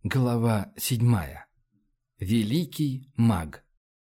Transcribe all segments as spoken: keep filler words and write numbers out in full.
Глава седьмая. Великий маг.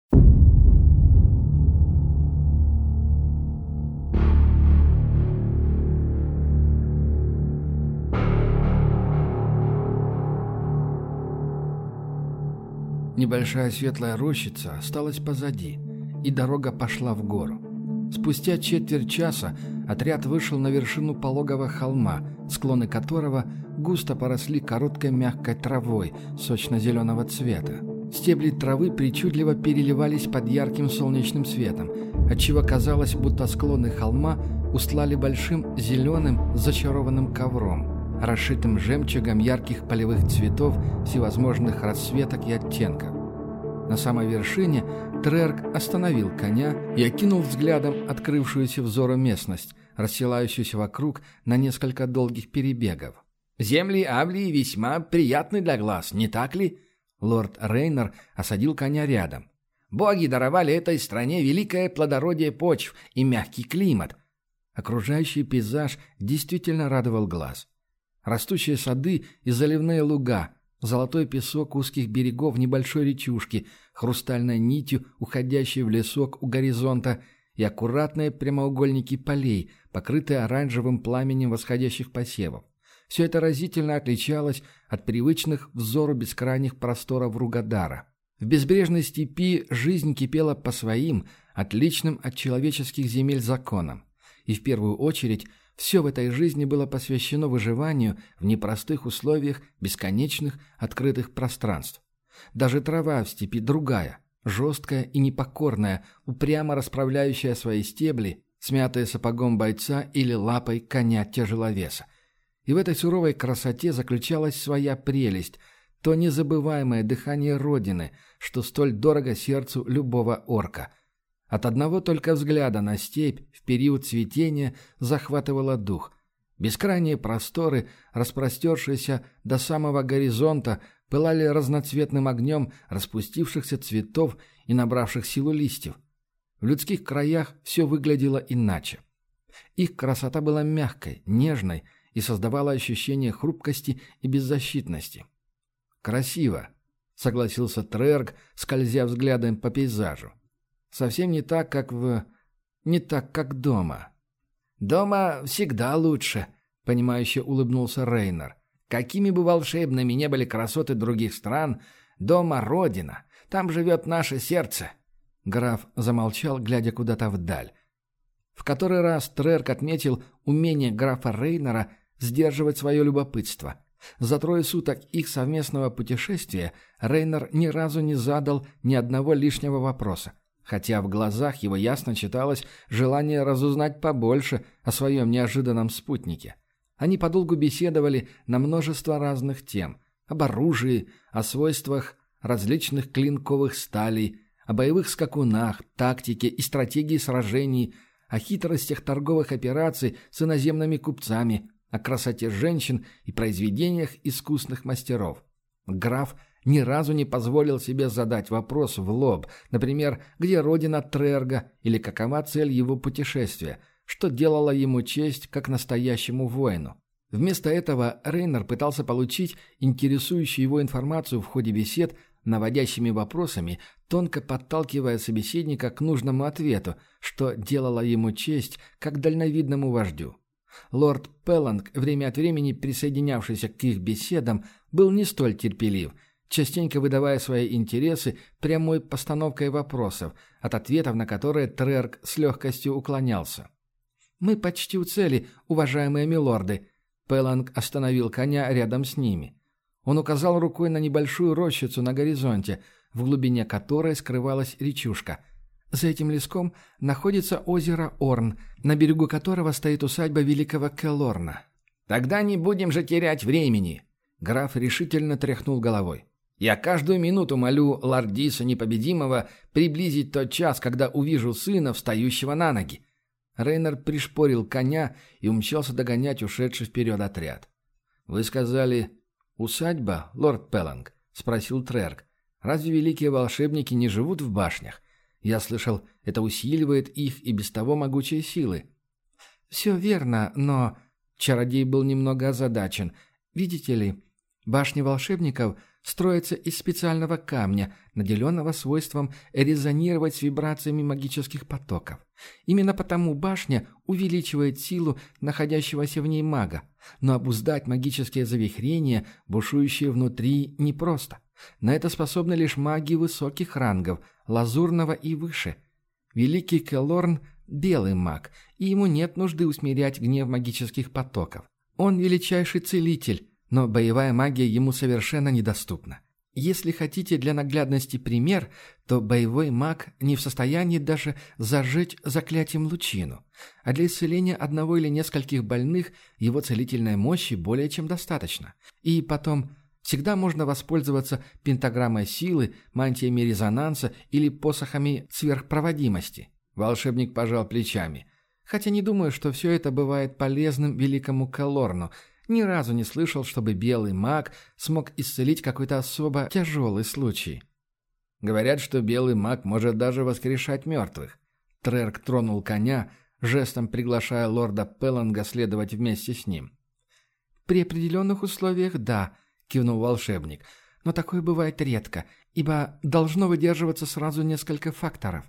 Небольшая светлая рощица осталась позади, и дорога пошла в гору. Спустя четверть часа отряд вышел на вершину пологого холма, склоны которого густо поросли короткой мягкой травой сочно-зеленого цвета. Стебли травы причудливо переливались под ярким солнечным светом, отчего казалось, будто склоны холма устлали большим зеленым зачарованным ковром, расшитым жемчугом ярких полевых цветов всевозможных расцветок и оттенков. На самой вершине Трерк остановил коня и окинул взглядом открывшуюся взору местность, расстилающуюся вокруг на несколько долгих перебегов. «Земли Авлии весьма приятны для глаз, не так ли?» Лорд Рейнер осадил коня рядом. «Боги даровали этой стране великое плодородие почв и мягкий климат». Окружающий пейзаж действительно радовал глаз. Растущие сады и заливные луга, золотой песок узких берегов небольшой речушки, хрустальной нитью, уходящей в лесок у горизонта, и аккуратные прямоугольники полей, покрытые оранжевым пламенем восходящих посевов. Все это разительно отличалось от привычных взору бескрайних просторов Ругадара. В безбрежной степи жизнь кипела по своим, отличным от человеческих земель законам. И в первую очередь все в этой жизни было посвящено выживанию в непростых условиях бесконечных открытых пространств. Даже трава в степи другая, жесткая и непокорная, упрямо расправляющая свои стебли, смятые сапогом бойца или лапой коня-тяжеловеса. И в этой суровой красоте заключалась своя прелесть, то незабываемое дыхание Родины, что столь дорого сердцу любого орка. От одного только взгляда на степь в период цветения захватывало дух. Бескрайние просторы, распростершиеся до самого горизонта, пылали разноцветным огнем распустившихся цветов и набравших силу листьев. В людских краях все выглядело иначе. Их красота была мягкой, нежной и создавала ощущение хрупкости и беззащитности. «Красиво», — согласился Трерк, скользя взглядом по пейзажу. «Совсем не так, как в... не так, как дома». «Дома всегда лучше», — понимающе улыбнулся Рейнер. «Какими бы волшебными не были красоты других стран, дома — родина, там живет наше сердце». Граф замолчал, глядя куда-то вдаль. В который раз Трерк отметил умение графа Рейнера сдерживать свое любопытство. За трое суток их совместного путешествия Рейнер ни разу не задал ни одного лишнего вопроса, хотя в глазах его ясно читалось желание разузнать побольше о своем неожиданном спутнике. Они подолгу беседовали на множество разных тем: об оружии, о свойствах различных клинковых сталей, о боевых скакунах, тактике и стратегии сражений, о хитростях торговых операций с иноземными купцами, о красоте женщин и произведениях искусных мастеров. Граф ни разу не позволил себе задать вопрос в лоб, например, где родина Трерга или какова цель его путешествия, что делало ему честь как настоящему воину. Вместо этого Рейнер пытался получить интересующую его информацию в ходе бесед наводящими вопросами, тонко подталкивая собеседника к нужному ответу, что делало ему честь как дальновидному вождю. Лорд Пелланг, время от времени присоединявшийся к их беседам, был не столь терпелив, частенько выдавая свои интересы прямой постановкой вопросов, от ответов на которые Трерк с легкостью уклонялся. «Мы почти у цели, уважаемые милорды», — Пелланг остановил коня рядом с ними. Он указал рукой на небольшую рощицу на горизонте, в глубине которой скрывалась речушка. За этим леском находится озеро Орн, на берегу которого стоит усадьба великого Келорна. «Тогда не будем же терять времени!» Граф решительно тряхнул головой. «Я каждую минуту молю Лордиса Непобедимого приблизить тот час, когда увижу сына, встающего на ноги». Рейнер пришпорил коня и умчался догонять ушедший вперед отряд. «Вы сказали, усадьба, лорд Пелланг?» — спросил Трерк. «Разве великие волшебники не живут в башнях? Я слышал, это усиливает их и без того могучие силы». «Все верно, но...» Чародей был немного озадачен. «Видите ли, Башни волшебников строятся из специального камня, наделенного свойством резонировать с вибрациями магических потоков. Именно потому башня увеличивает силу находящегося в ней мага, но обуздать магические завихрения, бушующие внутри, непросто. На это способны лишь маги высоких рангов, лазурного и выше. Великий Келорн – белый маг, и ему нет нужды усмирять гнев магических потоков. Он величайший целитель, но боевая магия ему совершенно недоступна. Если хотите для наглядности пример, то боевой маг не в состоянии даже зажечь заклятием лучину, а для исцеления одного или нескольких больных его целительной мощи более чем достаточно. И потом, всегда можно воспользоваться пентаграммой силы, мантиями резонанса или посохами сверхпроводимости. Волшебник пожал плечами. Хотя не думаю, что все это бывает полезным великому Келорну. Ни разу не слышал, чтобы белый маг смог исцелить какой-то особо тяжелый случай. Говорят, что белый маг может даже воскрешать мертвых. Трерк тронул коня, жестом приглашая лорда Пелланга следовать вместе с ним. «При определенных условиях, да», — кивнул волшебник. «Но такое бывает редко, ибо должно выдерживаться сразу несколько факторов.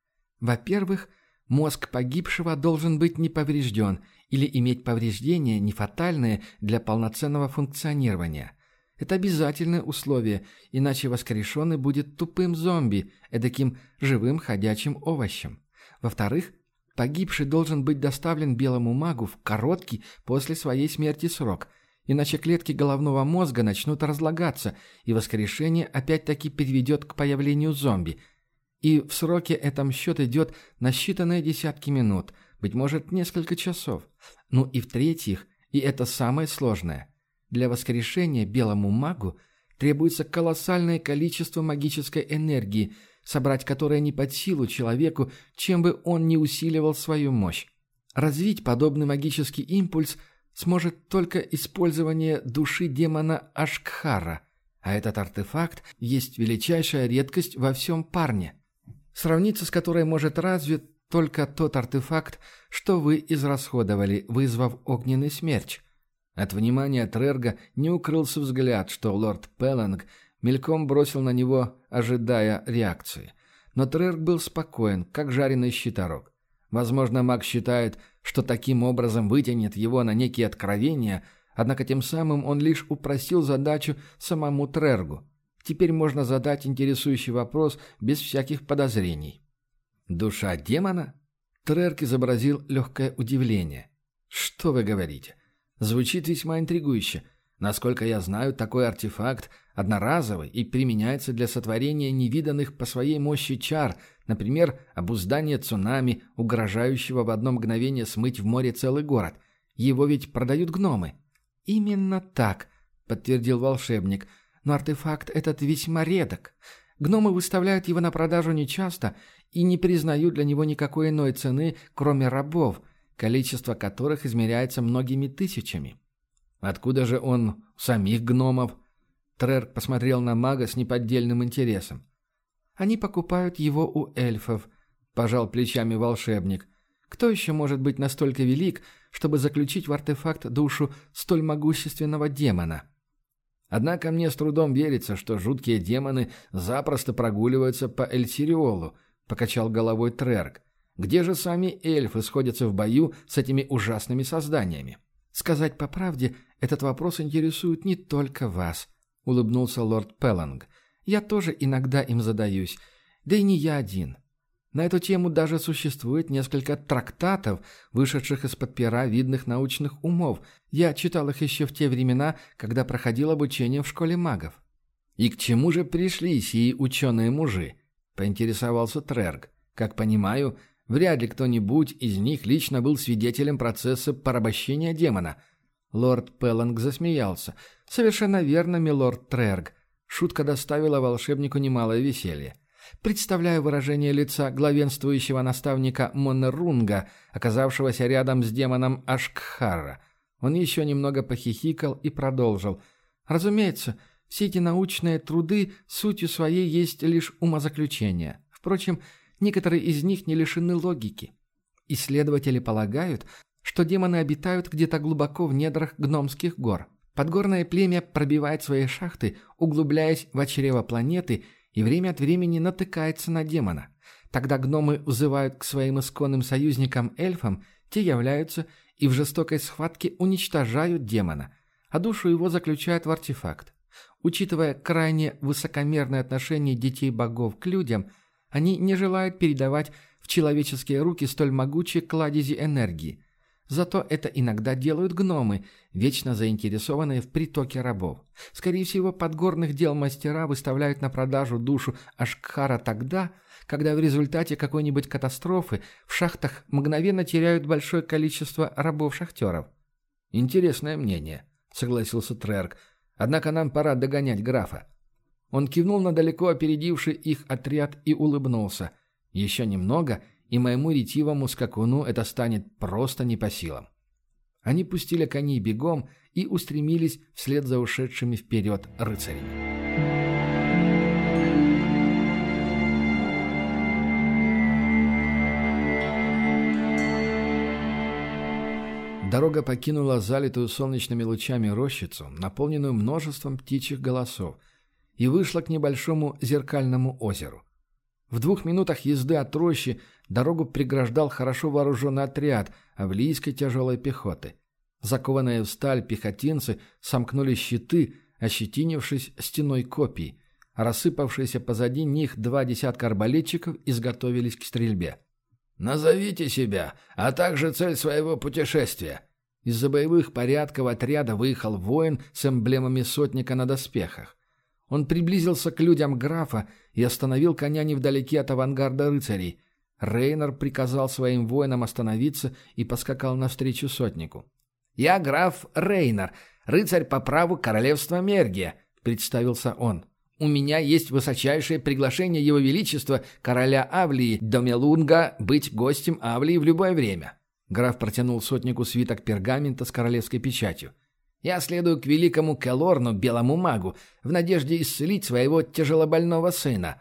Во-первых, мозг погибшего должен быть не поврежден или иметь повреждения не фатальные для полноценного функционирования. Это обязательное условие, иначе воскрешенный будет тупым зомби, эдаким живым ходячим овощем. Во-вторых, погибший должен быть доставлен белому магу в короткий после своей смерти срок, иначе клетки головного мозга начнут разлагаться, и воскрешение опять-таки приведет к появлению зомби. И в сроке этом счет идет на считанные десятки минут, быть может, несколько часов. Ну и в-третьих, и это самое сложное, для воскрешения белому магу требуется колоссальное количество магической энергии, собрать которое не под силу человеку, чем бы он ни усиливал свою мощь. Развить подобный магический импульс сможет только использование души демона Ашкхара, а этот артефакт есть величайшая редкость во всем парне, сравниться с которой может развит только тот артефакт, что вы израсходовали, вызвав огненный смерч. От внимания Трерга не укрылся взгляд, что лорд Пелланг мельком бросил на него, ожидая реакции. Но Трерг был спокоен, как жареный щиторог. Возможно, маг считает, что таким образом вытянет его на некие откровения, однако тем самым он лишь упростил задачу самому Трергу. Теперь можно задать интересующий вопрос без всяких подозрений. «Душа демона?» Трерк изобразил легкое удивление. «Что вы говорите? Звучит весьма интригующе. Насколько я знаю, такой артефакт одноразовый и применяется для сотворения невиданных по своей мощи чар, например, обуздание цунами, угрожающего в одно мгновение смыть в море целый город. Его ведь продают гномы». «Именно так», — подтвердил волшебник, — «но артефакт этот весьма редок. Гномы выставляют его на продажу нечасто и не признают для него никакой иной цены, кроме рабов, количество которых измеряется многими тысячами». «Откуда же он у самих гномов?» Трерк посмотрел на мага с неподдельным интересом. «Они покупают его у эльфов», — пожал плечами волшебник. «Кто еще может быть настолько велик, чтобы заключить в артефакт душу столь могущественного демона?» «Однако мне с трудом верится, что жуткие демоны запросто прогуливаются по Эльсириолу», — покачал головой Трерк. «Где же сами эльфы сходятся в бою с этими ужасными созданиями?» «Сказать по правде, этот вопрос интересует не только вас», — улыбнулся лорд Пелланг. «Я тоже иногда им задаюсь, да и не я один. На эту тему даже существует несколько трактатов, вышедших из-под пера видных научных умов. Я читал их еще в те времена, когда проходил обучение в школе магов». «И к чему же пришли сии ученые-мужи?» — поинтересовался Трерк. «Как понимаю, вряд ли кто-нибудь из них лично был свидетелем процесса порабощения демона». Лорд Пелланг засмеялся. «Совершенно верно, милорд Трерк. Шутка доставила волшебнику немалое веселье. Представляю выражение лица главенствующего наставника Моннерунга, оказавшегося рядом с демоном Ашкхара. Он еще немного похихикал и продолжил. Разумеется, все эти научные труды сутью своей есть лишь умозаключения. Впрочем, некоторые из них не лишены логики. Исследователи полагают, что демоны обитают где-то глубоко в недрах гномских гор. Подгорное племя пробивает свои шахты, углубляясь в чрево планеты, и время от времени натыкается на демона. Тогда гномы взывают к своим исконным союзникам-эльфам, те являются и в жестокой схватке уничтожают демона, а душу его заключают в артефакт. Учитывая крайне высокомерное отношение детей богов к людям, они не желают передавать в человеческие руки столь могучие кладези энергии. Зато это иногда делают гномы, вечно заинтересованные в притоке рабов. Скорее всего, подгорных дел мастера выставляют на продажу душу Ашкхара тогда, когда в результате какой-нибудь катастрофы в шахтах мгновенно теряют большое количество рабов-шахтеров. «Интересное мнение», — согласился Трерк. «Однако нам пора догонять графа». Он кивнул на далеко опередивший их отряд и улыбнулся. «Еще немного, и моему ретивому скакуну это станет просто не по силам». Они пустили коней бегом и устремились вслед за ушедшими вперед рыцарями. Дорога покинула залитую солнечными лучами рощицу, наполненную множеством птичьих голосов, и вышла к небольшому зеркальному озеру. В двух минутах езды от рощи дорогу преграждал хорошо вооруженный отряд авлийской тяжелой пехоты. Закованные в сталь пехотинцы сомкнули щиты, ощетинившись стеной копий, а рассыпавшиеся позади них два десятка арбалетчиков изготовились к стрельбе. «Назовите себя, а также цель своего путешествия». Из-за боевых порядков отряда выехал воин с эмблемами сотника на доспехах. Он приблизился к людям графа и остановил коня невдалеке от авангарда рыцарей. Рейнар приказал своим воинам остановиться и поскакал навстречу сотнику. «Я граф Рейнар, рыцарь по праву королевства Мергия», — представился он. «У меня есть высочайшее приглашение Его Величества, короля Авлии, Домелунга, быть гостем Авлии в любое время». Граф протянул сотнику свиток пергамента с королевской печатью. «Я следую к великому Келорну, белому магу, в надежде исцелить своего тяжелобольного сына».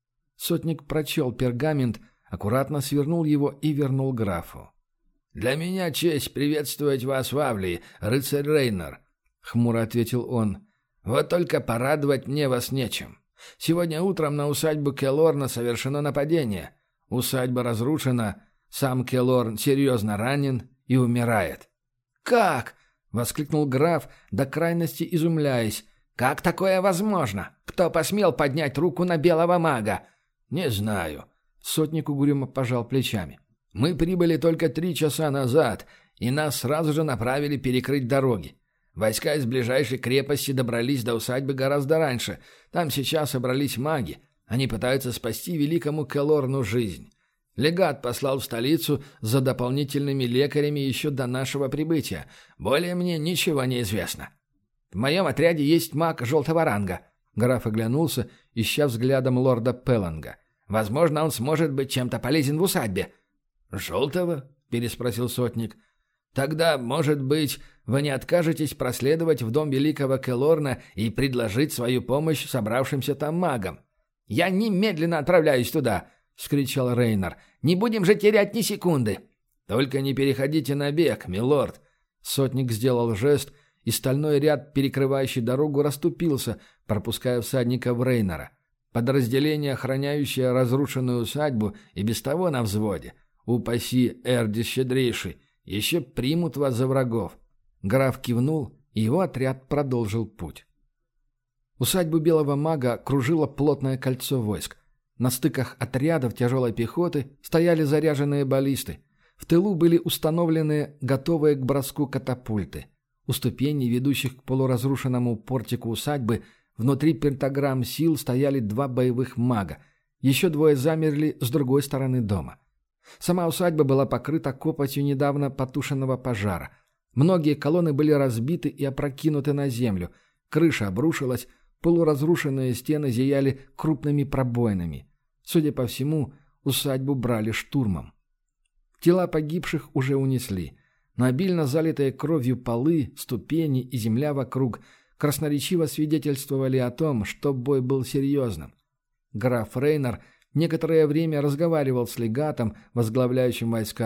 Сотник прочел пергамент, аккуратно свернул его и вернул графу. «Для меня честь приветствовать вас в Авлии, рыцарь Рейнар», — хмуро ответил он. «Вот только порадовать мне вас нечем. Сегодня утром на усадьбу Келорна совершено нападение. Усадьба разрушена, сам Келорн серьезно ранен и умирает». «Как?» — воскликнул граф, до крайности изумляясь. «Как такое возможно? Кто посмел поднять руку на белого мага?» «Не знаю». Сотник угрюмо пожал плечами. «Мы прибыли только три часа назад, и нас сразу же направили перекрыть дороги. Войска из ближайшей крепости добрались до усадьбы гораздо раньше. Там сейчас собрались маги. Они пытаются спасти великому Келорну жизнь. Легат послал в столицу за дополнительными лекарями еще до нашего прибытия. Более мне ничего не известно. В моем отряде есть маг желтого ранга». Граф оглянулся, ища взглядом лорда Пелланга. «Возможно, он сможет быть чем-то полезен в усадьбе». «Желтого?» — переспросил сотник. «Тогда, может быть, вы не откажетесь проследовать в дом великого Келорна и предложить свою помощь собравшимся там магам?» «Я немедленно отправляюсь туда!» — вскричал Рейнар. «Не будем же терять ни секунды!» «Только не переходите на бег, милорд!» Сотник сделал жест, и стальной ряд, перекрывающий дорогу, расступился, пропуская всадников Рейнара. Подразделение, охраняющее разрушенную усадьбу, и без того на взводе. Упаси, Эрдис щедрейший, еще примут вас за врагов. Граф кивнул, и его отряд продолжил путь. Усадьбу белого мага кружило плотное кольцо войск. На стыках отрядов тяжелой пехоты стояли заряженные баллисты. В тылу были установлены готовые к броску катапульты. У ступеней, ведущих к полуразрушенному портику усадьбы, внутри пентаграмм сил стояли два боевых мага. Еще двое замерли с другой стороны дома. Сама усадьба была покрыта копотью недавно потушенного пожара. Многие колонны были разбиты и опрокинуты на землю. Крыша обрушилась, полуразрушенные стены зияли крупными пробоинами. Судя по всему, усадьбу брали штурмом. Тела погибших уже унесли. Но обильно залитые кровью полы, ступени и земля вокруг красноречиво свидетельствовали о том, что бой был серьезным. Граф Рейнар некоторое время разговаривал с легатом, возглавляющим войска,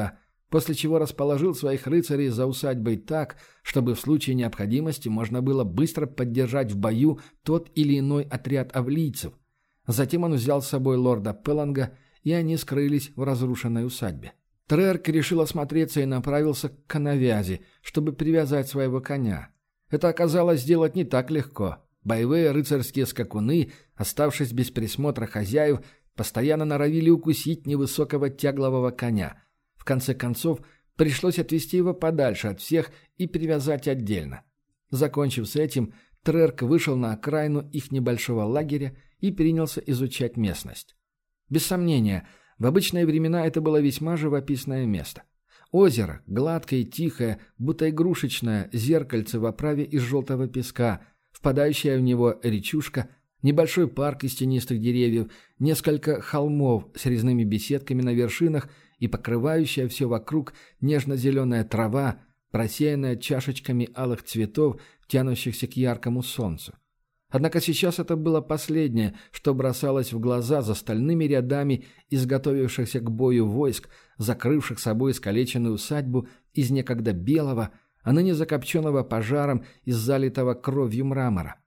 после чего расположил своих рыцарей за усадьбой так, чтобы в случае необходимости можно было быстро поддержать в бою тот или иной отряд авлийцев. Затем он взял с собой лорда Пеланга, и они скрылись в разрушенной усадьбе. Трерк решил осмотреться и направился к коновязи, чтобы привязать своего коня. Это оказалось сделать не так легко. Боевые рыцарские скакуны, оставшись без присмотра хозяев, постоянно норовили укусить невысокого тяглового коня. В конце концов, пришлось отвести его подальше от всех и привязать отдельно. Закончив с этим, Трерк вышел на окраину их небольшого лагеря и принялся изучать местность. Без сомнения, в обычные времена это было весьма живописное место. Озеро, гладкое и тихое, будто игрушечное зеркальце в оправе из желтого песка, впадающая в него речушка, небольшой парк из тенистых деревьев, несколько холмов с резными беседками на вершинах и покрывающая все вокруг нежно-зеленая трава, просеянная чашечками алых цветов, тянущихся к яркому солнцу. Однако сейчас это было последнее, что бросалось в глаза за стальными рядами изготовившихся к бою войск, закрывших собой искалеченную усадьбу из некогда белого, а ныне закопченного пожаром из залитого кровью мрамора.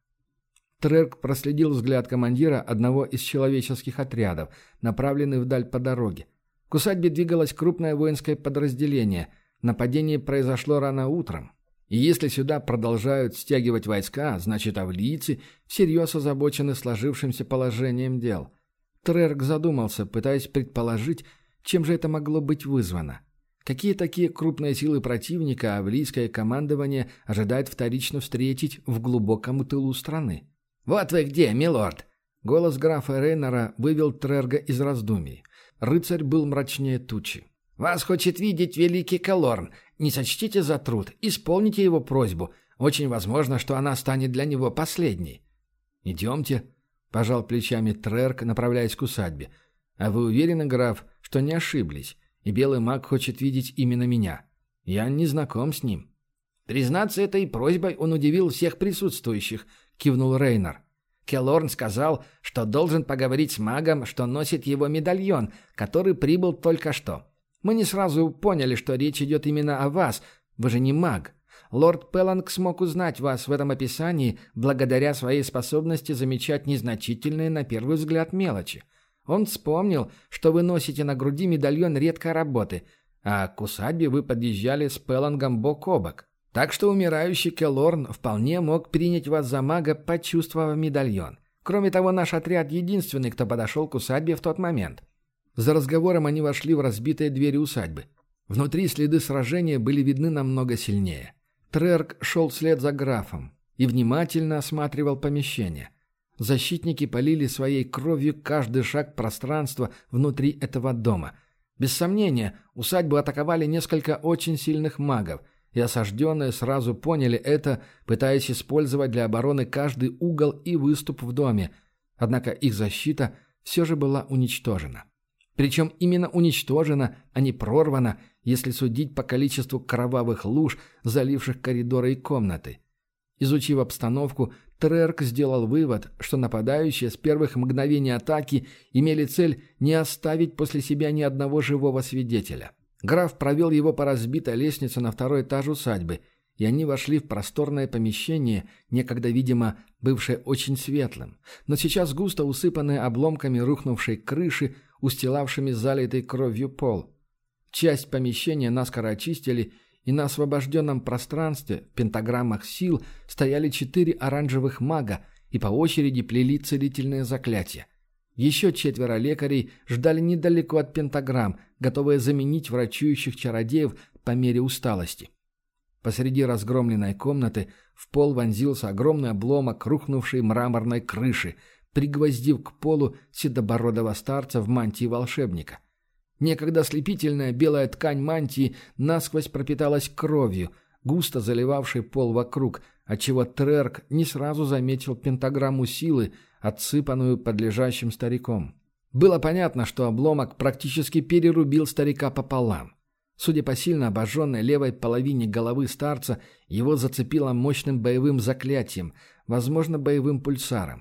Трерк проследил взгляд командира одного из человеческих отрядов, направленный вдаль по дороге. К усадьбе двигалось крупное воинское подразделение. Нападение произошло рано утром. И если сюда продолжают стягивать войска, значит, авлийцы всерьез озабочены сложившимся положением дел. Трерк задумался, пытаясь предположить, чем же это могло быть вызвано. Какие такие крупные силы противника авлийское командование ожидает вторично встретить в глубоком тылу страны? «Вот вы где, милорд!» Голос графа Рейнора вывел Трерга из раздумий. Рыцарь был мрачнее тучи. «Вас хочет видеть великий Келорн. Не сочтите за труд, исполните его просьбу. Очень возможно, что она станет для него последней». «Идемте», — пожал плечами Трерк, направляясь к усадьбе. «А вы уверены, граф, что не ошиблись, и белый маг хочет видеть именно меня? Я не знаком с ним». «Признаться этой просьбой он удивил всех присутствующих», — кивнул Рейнор. «Келорн сказал, что должен поговорить с магом, что носит его медальон, который прибыл только что. Мы не сразу поняли, что речь идет именно о вас. Вы же не маг. Лорд Пеланг смог узнать вас в этом описании благодаря своей способности замечать незначительные на первый взгляд мелочи. Он вспомнил, что вы носите на груди медальон редкой работы, а к усадьбе вы подъезжали с Пелангом бок о бок. Так что умирающий Келорн вполне мог принять вас за мага, почувствовав медальон. Кроме того, наш отряд единственный, кто подошел к усадьбе в тот момент». За разговором они вошли в разбитые двери усадьбы. Внутри следы сражения были видны намного сильнее. Трерк шел вслед за графом и внимательно осматривал помещение. Защитники полили своей кровью каждый шаг пространства внутри этого дома. Без сомнения, усадьбу атаковали несколько очень сильных магов, и осажденные сразу поняли это, пытаясь использовать для обороны каждый угол и выступ в доме. Однако их защита все же была уничтожена. Причем именно уничтожена, а не прорвана, если судить по количеству кровавых луж, заливших коридоры и комнаты. Изучив обстановку, Трерк сделал вывод, что нападающие с первых мгновений атаки имели цель не оставить после себя ни одного живого свидетеля. Граф провел его по разбитой лестнице на второй этаж усадьбы, и они вошли в просторное помещение, некогда, видимо, бывшее очень светлым, но сейчас густо усыпанное обломками рухнувшей крыши, устилавшими залитый кровью пол. Часть помещения наскоро очистили, и на освобожденном пространстве в пентаграммах сил стояли четыре оранжевых мага и по очереди плели целительные заклятия. Еще четверо лекарей ждали недалеко от пентаграмм, готовые заменить врачующих чародеев по мере усталости. Посреди разгромленной комнаты в пол вонзился огромный обломок рухнувшей мраморной крыши, пригвоздив к полу седобородого старца в мантии волшебника. Некогда слепительная белая ткань мантии насквозь пропиталась кровью, густо заливавшей пол вокруг, отчего Трерк не сразу заметил пентаграмму силы, отсыпанную подлежащим стариком. Было понятно, что обломок практически перерубил старика пополам. Судя по сильно обожженной левой половине головы старца, его зацепило мощным боевым заклятием, возможно, боевым пульсаром.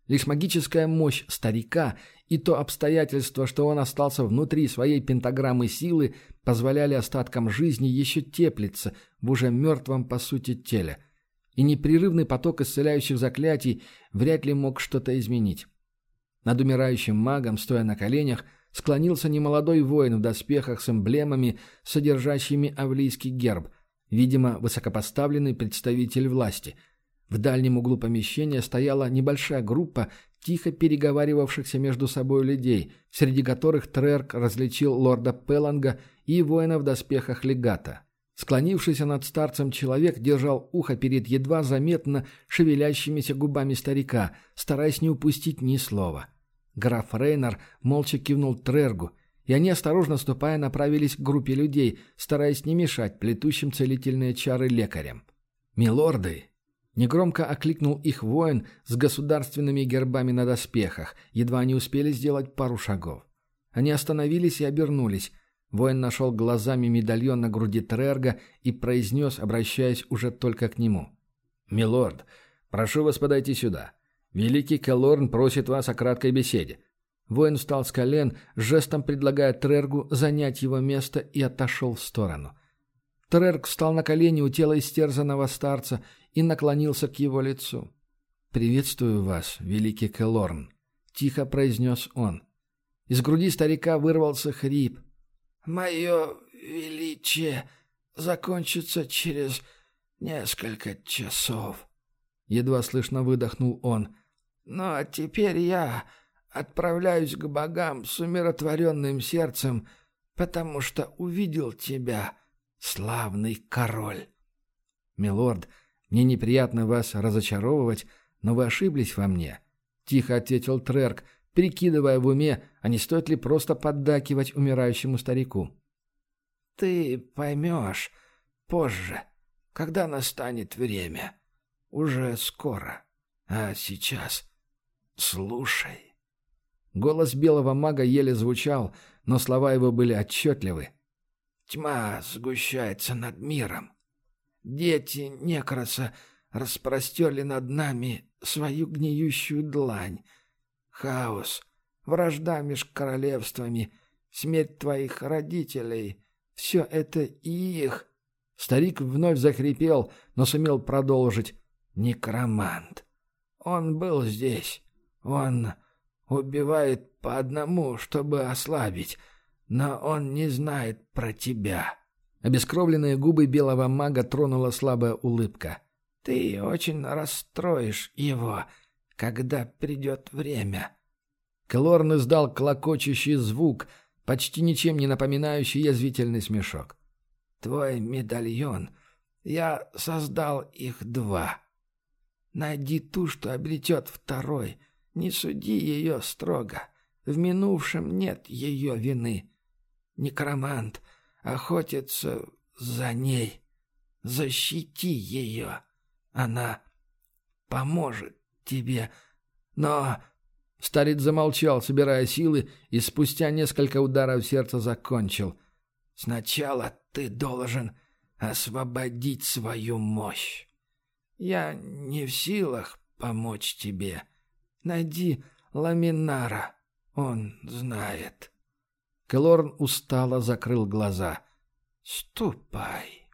Лишь магическая мощь старика и то обстоятельство, что он остался внутри своей пентаграммы силы, позволяли остаткам жизни еще теплиться в уже мертвом по сути теле. И непрерывный поток исцеляющих заклятий вряд ли мог что-то изменить. Над умирающим магом, стоя на коленях, склонился немолодой воин в доспехах с эмблемами, содержащими авлийский герб, видимо, высокопоставленный представитель власти. В дальнем углу помещения стояла небольшая группа тихо переговаривавшихся между собой людей, среди которых Трерк различил лорда Пеланга и воина в доспехах легата. Склонившийся над старцем человек держал ухо перед едва заметно шевелящимися губами старика, стараясь не упустить ни слова. Граф Рейнар молча кивнул Трергу, и они, осторожно ступая, направились к группе людей, стараясь не мешать плетущим целительные чары лекарям. «Милорды!» — негромко окликнул их воин с государственными гербами на доспехах, едва они успели сделать пару шагов. Они остановились и обернулись. Воин нашел глазами медальон на груди Трерга и произнес, обращаясь уже только к нему. «Милорд, прошу вас подойти сюда. Великий Келорн просит вас о краткой беседе». Воин встал с колен, жестом предлагая Трергу занять его место, и отошел в сторону. Трерг встал на колени у тела истерзанного старца и наклонился к его лицу. «Приветствую вас, великий Келорн», — тихо произнес он. Из груди старика вырвался хрип. «Мое величие закончится через несколько часов», — едва слышно выдохнул он. «Но теперь я отправляюсь к богам с умиротворенным сердцем, потому что увидел тебя, славный король». «Милорд, мне неприятно вас разочаровывать, но вы ошиблись во мне», — тихо ответил Трерк, прикидывая в уме, а не стоит ли просто поддакивать умирающему старику. «Ты поймешь позже, когда настанет время. Уже скоро. А сейчас слушай». Голос белого мага еле звучал, но слова его были отчетливы. «Тьма сгущается над миром. Дети Некроса распростерли над нами свою гниющую длань. Хаос, вражда меж королевствами, смерть твоих родителей — все это их». Старик вновь захрипел, но сумел продолжить. «Некромант. Он был здесь. Он убивает по одному, чтобы ослабить, но он не знает про тебя». Обескровленные губы белого мага тронула слабая улыбка. «Ты очень расстроишь его, когда придет время». Келорн издал клокочущий звук, почти ничем не напоминающий язвительный смешок. «Твой медальон. Я создал их два. Найди ту, что обретет второй. Не суди ее строго. В минувшем нет ее вины. Некромант охотится за ней. Защити ее. Она поможет тебе. Но...» Старец замолчал, собирая силы, и спустя несколько ударов сердца закончил. «Сначала ты должен освободить свою мощь. Я не в силах помочь тебе. Найди Ламинара, он знает». Келорн устало закрыл глаза. «Ступай».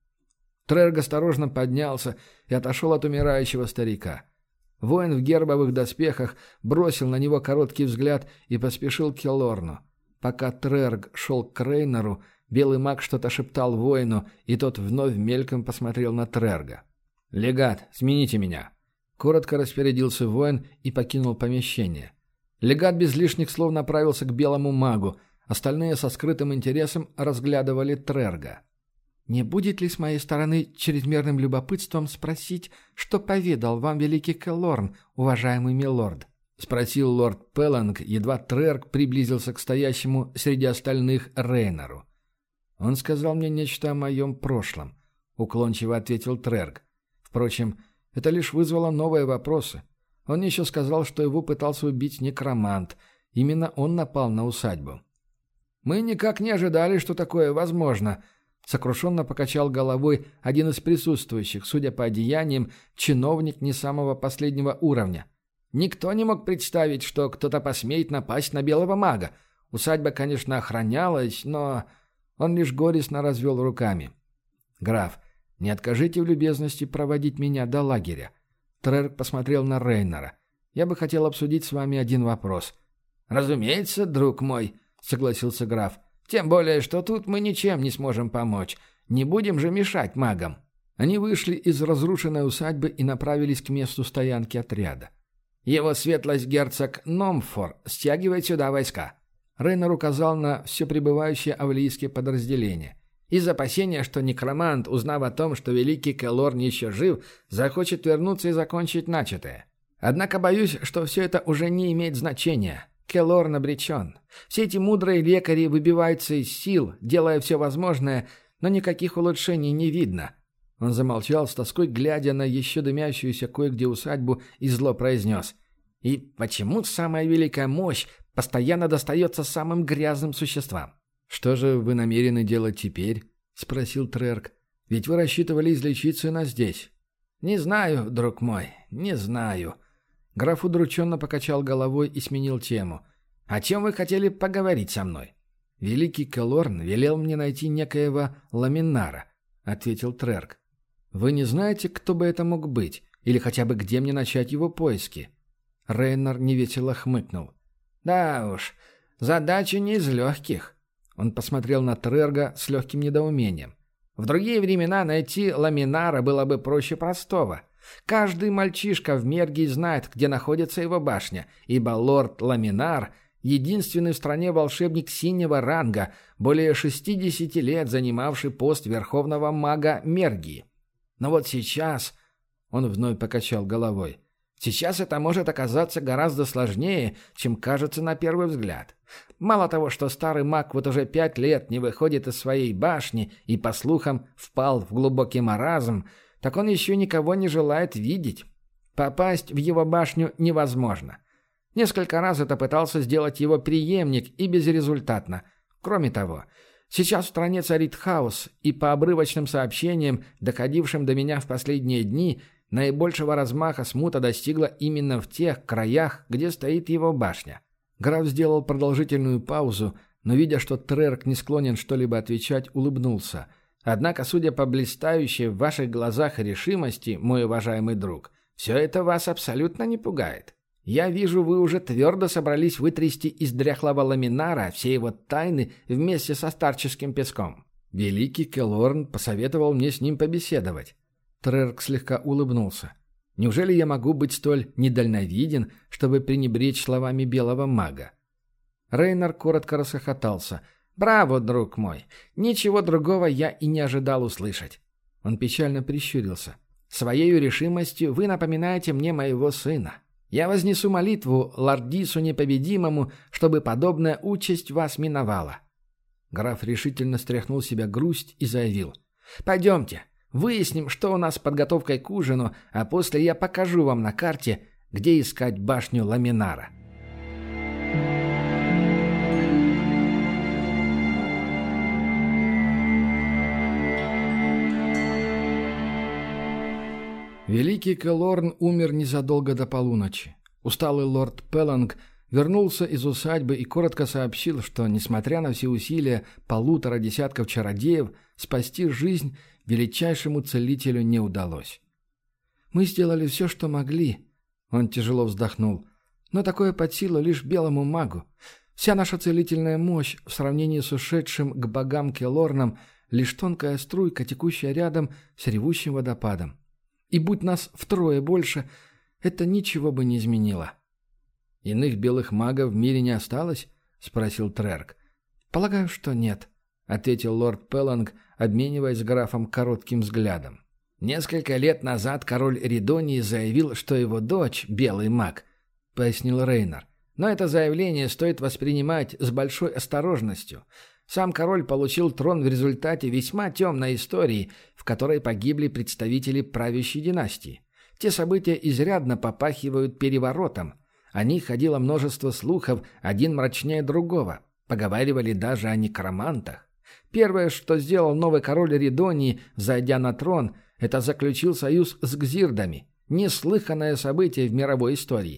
Трерг осторожно поднялся и отошел от умирающего старика. Воин в гербовых доспехах бросил на него короткий взгляд и поспешил к Келорну. Пока Трерг шел к Рейнару, белый маг что-то шептал воину, и тот вновь мельком посмотрел на Трерга. «Легат, смените меня!» Коротко распорядился воин и покинул помещение. Легат без лишних слов направился к белому магу, остальные со скрытым интересом разглядывали Трерга. «Не будет ли с моей стороны чрезмерным любопытством спросить, что поведал вам великий Келорн, уважаемый милорд?» — спросил лорд Пеланг, едва Трерг приблизился к стоящему среди остальных Рейнару. «Он сказал мне нечто о моем прошлом», — уклончиво ответил Трерг. Впрочем, это лишь вызвало новые вопросы. Он еще сказал, что его пытался убить некромант. Именно он напал на усадьбу. «Мы никак не ожидали, что такое возможно», — сокрушенно покачал головой один из присутствующих, судя по одеяниям, чиновник не самого последнего уровня. Никто не мог представить, что кто-то посмеет напасть на белого мага. Усадьба, конечно, охранялась, но...» Он лишь горестно развел руками. «Граф, не откажите в любезности проводить меня до лагеря». Трерк посмотрел на Рейнера. «Я бы хотел обсудить с вами один вопрос». «Разумеется, друг мой», — согласился граф. «Тем более, что тут мы ничем не сможем помочь. Не будем же мешать магам». Они вышли из разрушенной усадьбы и направились к месту стоянки отряда. «Его светлость герцог Номфор стягивает сюда войска». Рейнер указал на все прибывающее авлийские подразделения. «Из опасения, что некромант, узнав о том, что великий Келорн еще жив, захочет вернуться и закончить начатое. Однако боюсь, что все это уже не имеет значения. Келорн обречен. Все эти мудрые лекари выбиваются из сил, делая все возможное, но никаких улучшений не видно». Он замолчал с тоской, глядя на еще дымящуюся кое-где усадьбу, и зло произнес: «И почему самая великая мощь постоянно достается самым грязным существам?» «Что же вы намерены делать теперь?» — спросил Трерк. «Ведь вы рассчитывали излечить сына здесь». «Не знаю, друг мой, не знаю». Граф удрученно покачал головой и сменил тему. «О чем вы хотели поговорить со мной?» «Великий Келорн велел мне найти некоего Ламинара», — ответил Трерк. «Вы не знаете, кто бы это мог быть? Или хотя бы где мне начать его поиски?» Рейнер невесело хмыкнул. «Да уж, задача не из легких». Он посмотрел на Трерга с легким недоумением. «В другие времена найти Ламинара было бы проще простого. Каждый мальчишка в Мергии знает, где находится его башня, ибо лорд Ламинар — единственный в стране волшебник синего ранга, более шестидесяти лет занимавший пост верховного мага Мергии. Но вот сейчас...» Он вновь покачал головой. «Сейчас это может оказаться гораздо сложнее, чем кажется на первый взгляд. Мало того, что старый маг вот уже пять лет не выходит из своей башни и, по слухам, впал в глубокий маразм, так он еще никого не желает видеть. Попасть в его башню невозможно. Несколько раз это пытался сделать его преемник, и безрезультатно. Кроме того, сейчас в стране царит хаос, и по обрывочным сообщениям, доходившим до меня в последние дни, наибольшего размаха смута достигла именно в тех краях, где стоит его башня». Граф сделал продолжительную паузу, но, видя, что Трерк не склонен что-либо отвечать, улыбнулся. «Однако, судя по блистающей в ваших глазах решимости, мой уважаемый друг, все это вас абсолютно не пугает. Я вижу, вы уже твердо собрались вытрясти из дряхлого Ламинара все его тайны вместе со старческим песком». «Великий Келорн посоветовал мне с ним побеседовать». Трерк слегка улыбнулся. «Неужели я могу быть столь недальновиден, чтобы пренебречь словами белого мага?» Рейнер коротко расхохотался. «Браво, друг мой! Ничего другого я и не ожидал услышать». Он печально прищурился. «Своею решимостью вы напоминаете мне моего сына. Я вознесу молитву Лордису Непобедимому, чтобы подобная участь вас миновала». Граф решительно стряхнул с себя грусть и заявил: «Пойдемте. Выясним, что у нас с подготовкой к ужину, а после я покажу вам на карте, где искать башню Ламинара». Великий Келорн умер незадолго до полуночи. Усталый лорд Пеланг вернулся из усадьбы и коротко сообщил, что, несмотря на все усилия полутора десятков чародеев, спасти жизнь величайшему целителю не удалось. «Мы сделали все, что могли», — он тяжело вздохнул, — «но такое под силу лишь белому магу. Вся наша целительная мощь в сравнении с ушедшим к богам Келорном — лишь тонкая струйка, текущая рядом с ревущим водопадом. И будь нас втрое больше, это ничего бы не изменило». «Иных белых магов в мире не осталось?» — спросил Трерк. «Полагаю, что нет», — ответил лорд Пеланг, обмениваясь с графом коротким взглядом. «Несколько лет назад король Ридонии заявил, что его дочь — белый маг», — пояснил Рейнер. «Но это заявление стоит воспринимать с большой осторожностью. Сам король получил трон в результате весьма темной истории, в которой погибли представители правящей династии. Те события изрядно попахивают переворотом. О них ходило множество слухов, один мрачнее другого. Поговаривали даже о некромантах. Первое, что сделал новый король Ридонии, зайдя на трон, это заключил союз с гзирдами. Неслыханное событие в мировой истории.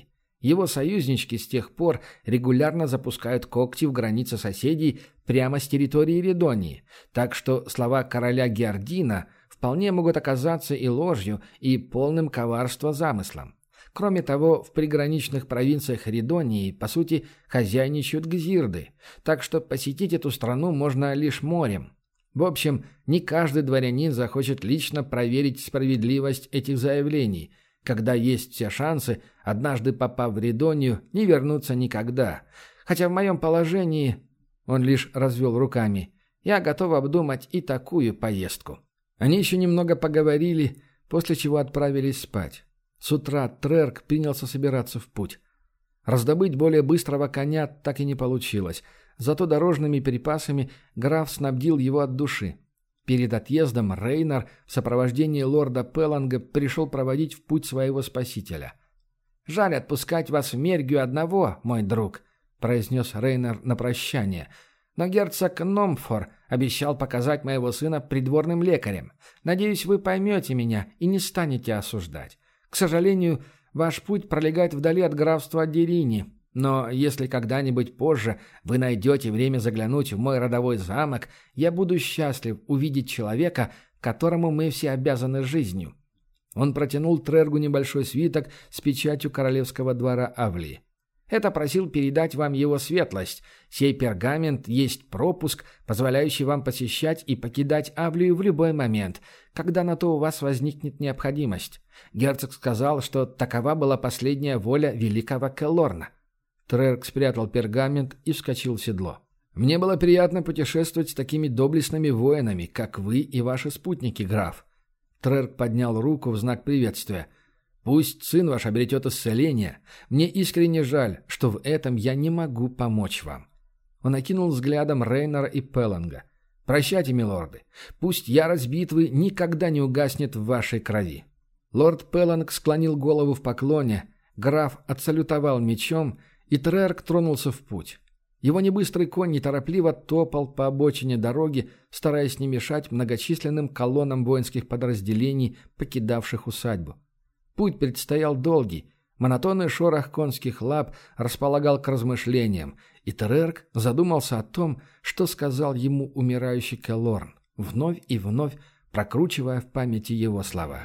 Его союзнички с тех пор регулярно запускают когти в границы соседей прямо с территории Редонии, так что слова короля Геордина вполне могут оказаться и ложью, и полным коварства замыслом. Кроме того, в приграничных провинциях Редонии, по сути, хозяйничают гзирды, так что посетить эту страну можно лишь морем. В общем, не каждый дворянин захочет лично проверить справедливость этих заявлений, когда есть все шансы, однажды попав в Редонию, не вернуться никогда. Хотя в моем положении, он лишь развел руками, я готов обдумать и такую поездку. Они еще немного поговорили, после чего отправились спать. С утра Трерк принялся собираться в путь. Раздобыть более быстрого коня так и не получилось, зато дорожными припасами граф снабдил его от души. Перед отъездом Рейнар в сопровождении лорда Пелланга пришел проводить в путь своего спасителя. «Жаль отпускать вас в Мергию одного, мой друг», — произнес Рейнар на прощание. «Но герцог Номфор обещал показать моего сына придворным лекарем. Надеюсь, вы поймете меня и не станете осуждать. К сожалению, ваш путь пролегает вдали от графства Дерини, но если когда-нибудь позже вы найдете время заглянуть в мой родовой замок, я буду счастлив увидеть человека, которому мы все обязаны жизнью». Он протянул Трергу небольшой свиток с печатью королевского двора Авлии. «Это просил передать вам его светлость. Сей пергамент есть пропуск, позволяющий вам посещать и покидать Авлию в любой момент, когда на то у вас возникнет необходимость. Герцог сказал, что такова была последняя воля великого Келлорна». Трерк спрятал пергамент и вскочил в седло. «Мне было приятно путешествовать с такими доблестными воинами, как вы и ваши спутники, граф». Трерк поднял руку в знак приветствия. «Пусть сын ваш обретет исцеление. Мне искренне жаль, что в этом я не могу помочь вам». Он окинул взглядом Рейнара и Пелланга. «Прощайте, милорды. Пусть ярость битвы никогда не угаснет в вашей крови». Лорд Пелланг склонил голову в поклоне, граф отсалютовал мечом, и Трерк тронулся в путь. Его небыстрый конь неторопливо топал по обочине дороги, стараясь не мешать многочисленным колоннам воинских подразделений, покидавших усадьбу. Путь предстоял долгий, монотонный шорох конских лап располагал к размышлениям, и Трерк задумался о том, что сказал ему умирающий Келлорн, вновь и вновь прокручивая в памяти его слова.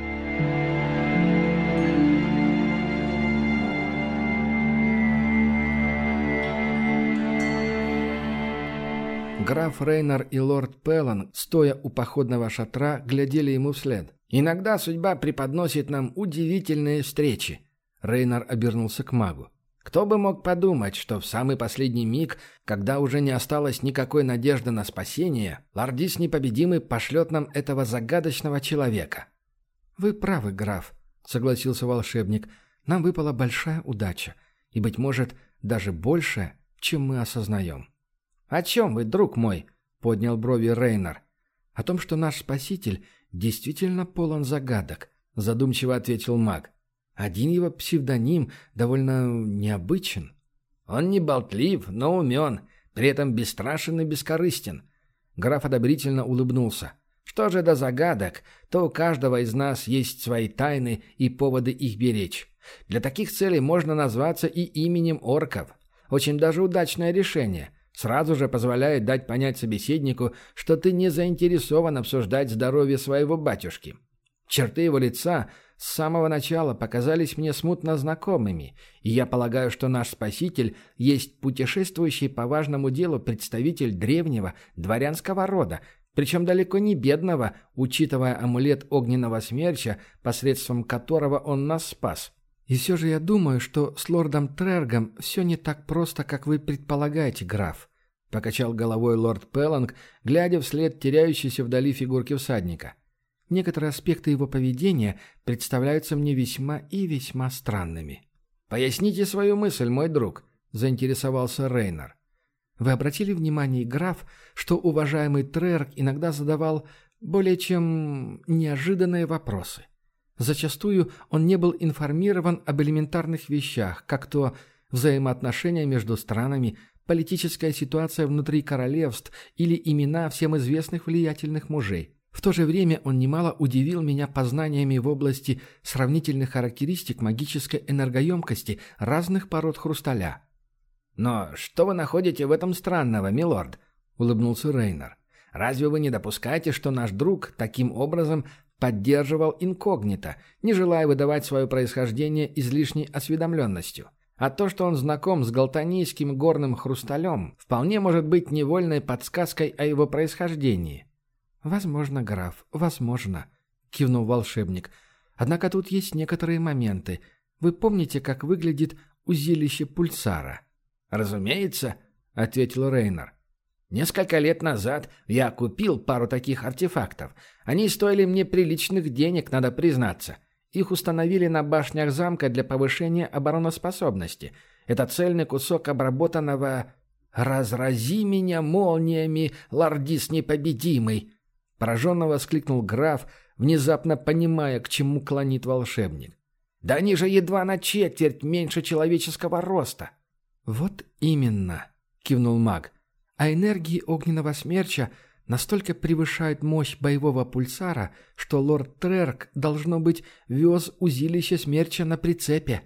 Граф Рейнар и лорд Пелланг, стоя у походного шатра, глядели ему вслед. «Иногда судьба преподносит нам удивительные встречи», — Рейнар обернулся к магу. «Кто бы мог подумать, что в самый последний миг, когда уже не осталось никакой надежды на спасение, Лордис Непобедимый пошлет нам этого загадочного человека». «Вы правы, граф», — согласился волшебник. «Нам выпала большая удача, и, быть может, даже большая, чем мы осознаем». «О чем вы, друг мой?» — поднял брови Рейнар. «О том, что наш спаситель действительно полон загадок», — задумчиво ответил маг. «Один его псевдоним довольно необычен». «Он не болтлив, но умен, при этом бесстрашен и бескорыстен». Граф одобрительно улыбнулся. «Что же до загадок, то у каждого из нас есть свои тайны и поводы их беречь. Для таких целей можно назваться и именем орков. Очень даже удачное решение. Сразу же позволяет дать понять собеседнику, что ты не заинтересован обсуждать здоровье своего батюшки. Черты его лица с самого начала показались мне смутно знакомыми, и я полагаю, что наш спаситель есть путешествующий по важному делу представитель древнего дворянского рода, причем далеко не бедного, учитывая амулет огненного смерча, посредством которого он нас спас. И все же я думаю, что с лордом Трергом все не так просто, как вы предполагаете, граф», — покачал головой лорд Пелланг, глядя вслед теряющейся вдали фигурки всадника. «Некоторые аспекты его поведения представляются мне весьма и весьма странными». «Поясните свою мысль, мой друг», — заинтересовался Рейнар. «Вы обратили внимание, граф, что уважаемый Трерг иногда задавал более чем неожиданные вопросы? Зачастую он не был информирован об элементарных вещах, как то взаимоотношения между странами, политическая ситуация внутри королевств или имена всем известных влиятельных мужей. В то же время он немало удивил меня познаниями в области сравнительных характеристик магической энергоемкости разных пород хрусталя. «Но что вы находите в этом странного, милорд?» — улыбнулся Рейнер. «Разве вы не допускаете, что наш друг таким образом поддерживал инкогнито, не желая выдавать свое происхождение излишней осведомленностью? А то, что он знаком с галтанийским горным хрусталем, вполне может быть невольной подсказкой о его происхождении». «Возможно, граф, возможно», — кивнул волшебник. «Однако тут есть некоторые моменты. Вы помните, как выглядит узилище пульсара?» «Разумеется», — ответил Рейнер. «Несколько лет назад я купил пару таких артефактов. Они стоили мне приличных денег, надо признаться. Их установили на башнях замка для повышения обороноспособности. Это цельный кусок обработанного... «Разрази меня молниями, лордис непобедимый!» Пораженно воскликнул граф, внезапно понимая, к чему клонит волшебник. «Да они же едва на четверть меньше человеческого роста!» «Вот именно!» — кивнул маг. «А энергии огненного смерча настолько превышают мощь боевого пульсара, что лорд Трерк, должно быть, вез узилище смерча на прицепе».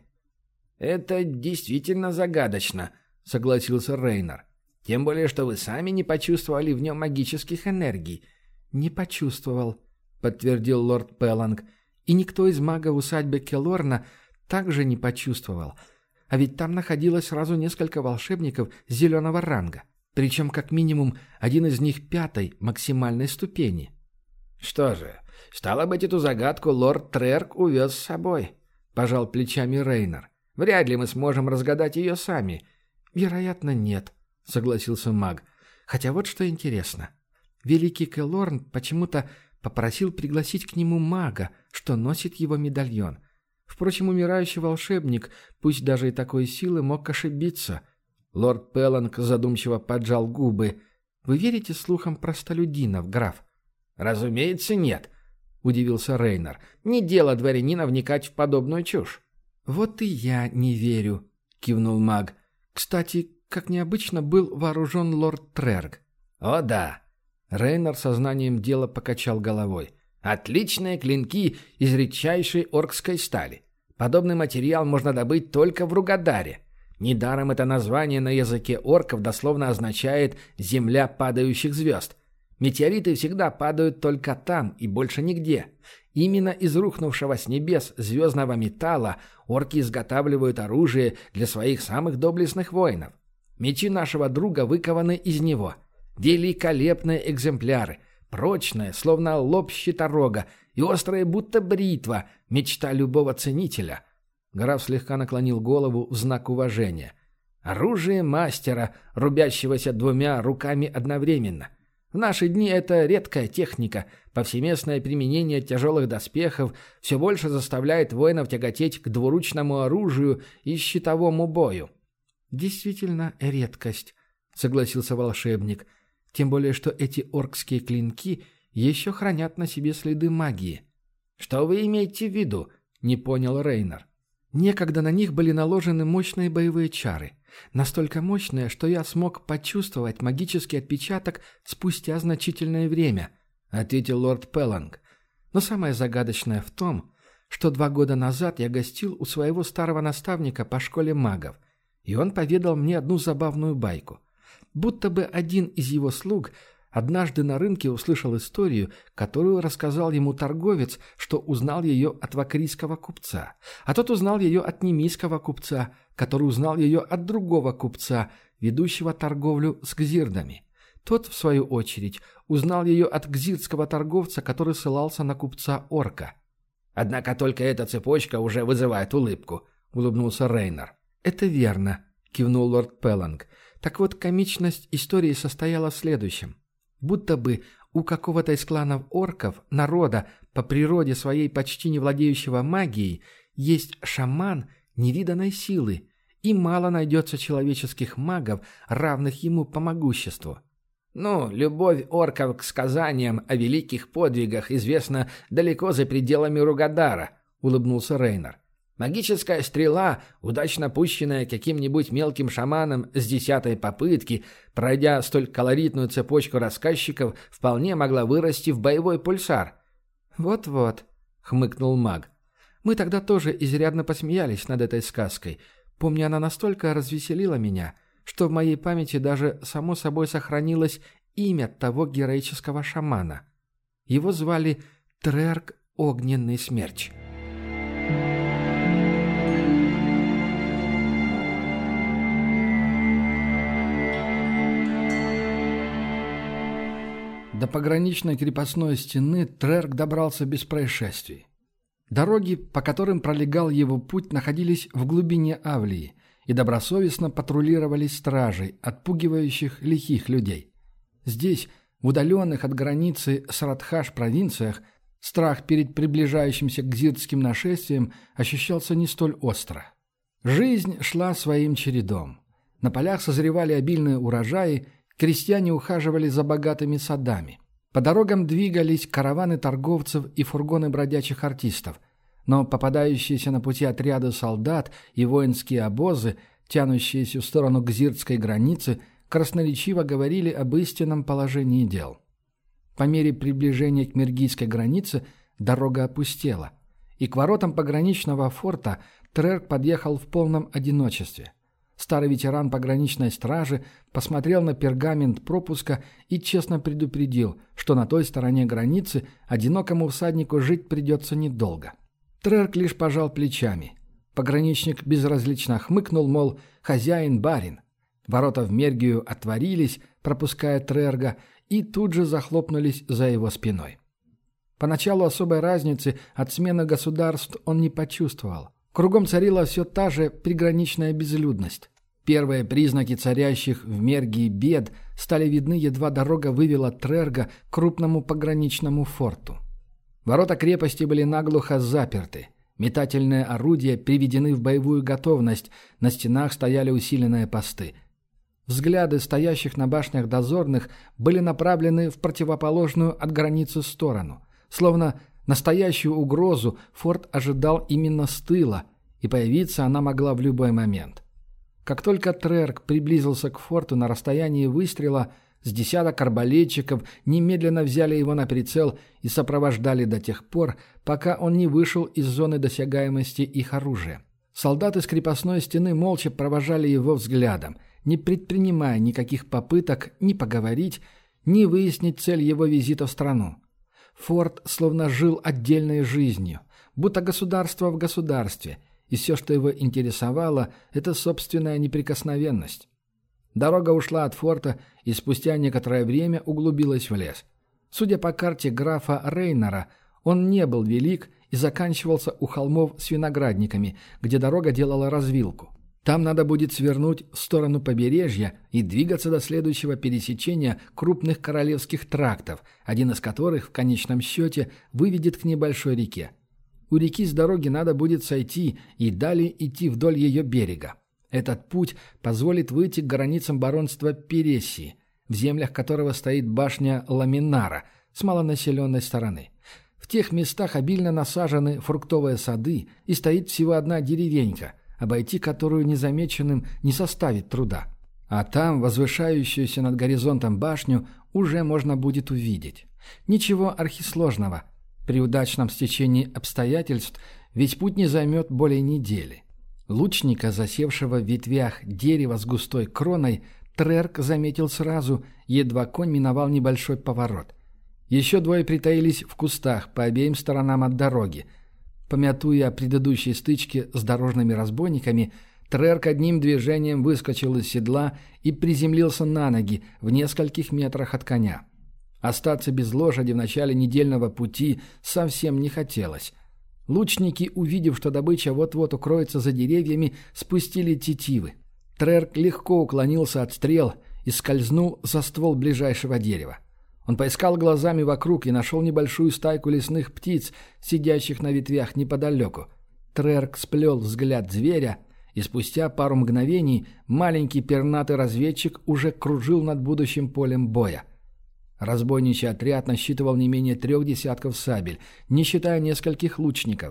«Это действительно загадочно», — согласился Рейнер. «Тем более, что вы сами не почувствовали в нем магических энергий». «Не почувствовал», — подтвердил лорд Пелланг. «И никто из магов усадьбы Келорна также не почувствовал. А ведь там находилось сразу несколько волшебников зеленого ранга. Причем как минимум один из них пятой максимальной ступени». «Что же, стало быть, эту загадку лорд Трерк увез с собой», — пожал плечами Рейнер. «Вряд ли мы сможем разгадать ее сами». «Вероятно, нет», — согласился маг. «Хотя вот что интересно. Великий Келорн почему-то попросил пригласить к нему мага, что носит его медальон. Впрочем, умирающий волшебник, пусть даже и такой силы, мог ошибиться». Лорд Пелланг задумчиво поджал губы. «Вы верите слухам простолюдинов, граф?» «Разумеется, нет», — удивился Рейнер. «Не дело дворянина вникать в подобную чушь». «Вот и я не верю», — кивнул маг. «Кстати, как необычно был вооружен лорд Трерк». «О да», — Рейнер сознанием дела покачал головой. «Отличные клинки из редчайшей оркской стали. Подобный материал можно добыть только в Ругадаре. Недаром это название на языке орков дословно означает «земля падающих звезд». Метеориты всегда падают только там и больше нигде. Именно из рухнувшего с небес звездного металла орки изготавливают оружие для своих самых доблестных воинов. Мечи нашего друга выкованы из него. Великолепные экземпляры, прочные, словно лоб щиторога, и острые, будто бритва, мечта любого ценителя. Граф слегка наклонил голову в знак уважения. Оружие мастера, рубящегося двумя руками одновременно. В наши дни это редкая техника. Повсеместное применение тяжелых доспехов все больше заставляет воинов тяготеть к двуручному оружию и щитовому бою. «Действительно редкость», — согласился волшебник. «Тем более, что эти оркские клинки еще хранят на себе следы магии». «Что вы имеете в виду?» — не понял Рейнер. «Некогда на них были наложены мощные боевые чары. Настолько мощные, что я смог почувствовать магический отпечаток спустя значительное время», — ответил лорд Пелланг. «Но самое загадочное в том, что два года назад я гостил у своего старого наставника по школе магов, и он поведал мне одну забавную байку. Будто бы один из его слуг однажды на рынке услышал историю, которую рассказал ему торговец, что узнал ее от вакрийского купца, а тот узнал ее от немийского купца, который узнал ее от другого купца, ведущего торговлю с гзирдами. Тот, в свою очередь, узнал ее от гзирдского торговца, который ссылался на купца-орка. «Однако только эта цепочка уже вызывает улыбку», — улыбнулся Рейнер. «Это верно», — кивнул лорд Пелланг. «Так вот, комичность истории состояла в следующем. Будто бы у какого-то из кланов орков, народа, по природе своей почти не владеющего магией, есть шаман невиданной силы, и мало найдется человеческих магов, равных ему по могуществу». «Ну, любовь орков к сказаниям о великих подвигах известна далеко за пределами Ругадара», — улыбнулся Рейнер. Магическая стрела, удачно пущенная каким-нибудь мелким шаманом с десятой попытки, пройдя столь колоритную цепочку рассказчиков, вполне могла вырасти в боевой пульсар. «Вот-вот», — хмыкнул маг. «Мы тогда тоже изрядно посмеялись над этой сказкой. Помню, она настолько развеселила меня, что в моей памяти даже само собой сохранилось имя того героического шамана. Его звали Трерк Огненный Смерч». До пограничной крепостной стены Трерк добрался без происшествий. Дороги, по которым пролегал его путь, находились в глубине Авлии и добросовестно патрулировались стражей, отпугивающих лихих людей. Здесь, в удаленных от границы Саратхаш провинциях, страх перед приближающимся гзиртским нашествием ощущался не столь остро. Жизнь шла своим чередом. На полях созревали обильные урожаи, крестьяне ухаживали за богатыми садами. По дорогам двигались караваны торговцев и фургоны бродячих артистов, но попадающиеся на пути отряды солдат и воинские обозы, тянущиеся в сторону гзиртской границы, красноречиво говорили об истинном положении дел. По мере приближения к миргийской границе дорога опустела, и к воротам пограничного форта Трерк подъехал в полном одиночестве. Старый ветеран пограничной стражи посмотрел на пергамент пропуска и честно предупредил, что на той стороне границы одинокому всаднику жить придется недолго. Трерк лишь пожал плечами. Пограничник безразлично хмыкнул, мол, хозяин-барин. Ворота в Мергию отворились, пропуская Трерга, и тут же захлопнулись за его спиной. Поначалу особой разницы от смены государств он не почувствовал. Кругом царила все та же приграничная безлюдность. Первые признаки царящих в Мергии бед стали видны, едва дорога вывела Трерга к крупному пограничному форту. Ворота крепости были наглухо заперты. Метательные орудия приведены в боевую готовность, на стенах стояли усиленные посты. Взгляды стоящих на башнях дозорных были направлены в противоположную от границы сторону. Словно настоящую угрозу форт ожидал именно с тыла, и появиться она могла в любой момент. Как только Трерк приблизился к форту на расстоянии выстрела, с десяток арбалетчиков немедленно взяли его на прицел и сопровождали до тех пор, пока он не вышел из зоны досягаемости их оружия. Солдаты с крепостной стены молча провожали его взглядом, не предпринимая никаких попыток ни поговорить, ни выяснить цель его визита в страну. Форт словно жил отдельной жизнью, будто государство в государстве, и все, что его интересовало, это собственная неприкосновенность. Дорога ушла от форта и спустя некоторое время углубилась в лес. Судя по карте графа Рейнера, он не был велик и заканчивался у холмов с виноградниками, где дорога делала развилку. Там надо будет свернуть в сторону побережья и двигаться до следующего пересечения крупных королевских трактов, один из которых в конечном счете выведет к небольшой реке. У реки с дороги надо будет сойти и далее идти вдоль ее берега. Этот путь позволит выйти к границам баронства Пересии, в землях которого стоит башня Ламинара с малонаселенной стороны. В тех местах обильно насажены фруктовые сады и стоит всего одна деревенька, обойти которую незамеченным не составит труда. А там возвышающуюся над горизонтом башню уже можно будет увидеть. Ничего архисложного. При удачном стечении обстоятельств весь путь не займет более недели. Лучника, засевшего в ветвях дерева с густой кроной, Трерк заметил сразу, едва конь миновал небольшой поворот. Еще двое притаились в кустах по обеим сторонам от дороги. Помятуя о предыдущей стычке с дорожными разбойниками, Трерк одним движением выскочил из седла и приземлился на ноги в нескольких метрах от коня. Остаться без лошади в начале недельного пути совсем не хотелось. Лучники, увидев, что добыча вот-вот укроется за деревьями, спустили тетивы. Трерк легко уклонился от стрел и скользнул за ствол ближайшего дерева. Он поискал глазами вокруг и нашел небольшую стайку лесных птиц, сидящих на ветвях неподалеку. Трерк сплел взгляд зверя, и спустя пару мгновений маленький пернатый разведчик уже кружил над будущим полем боя. Разбойничий отряд насчитывал не менее трех десятков сабель, не считая нескольких лучников.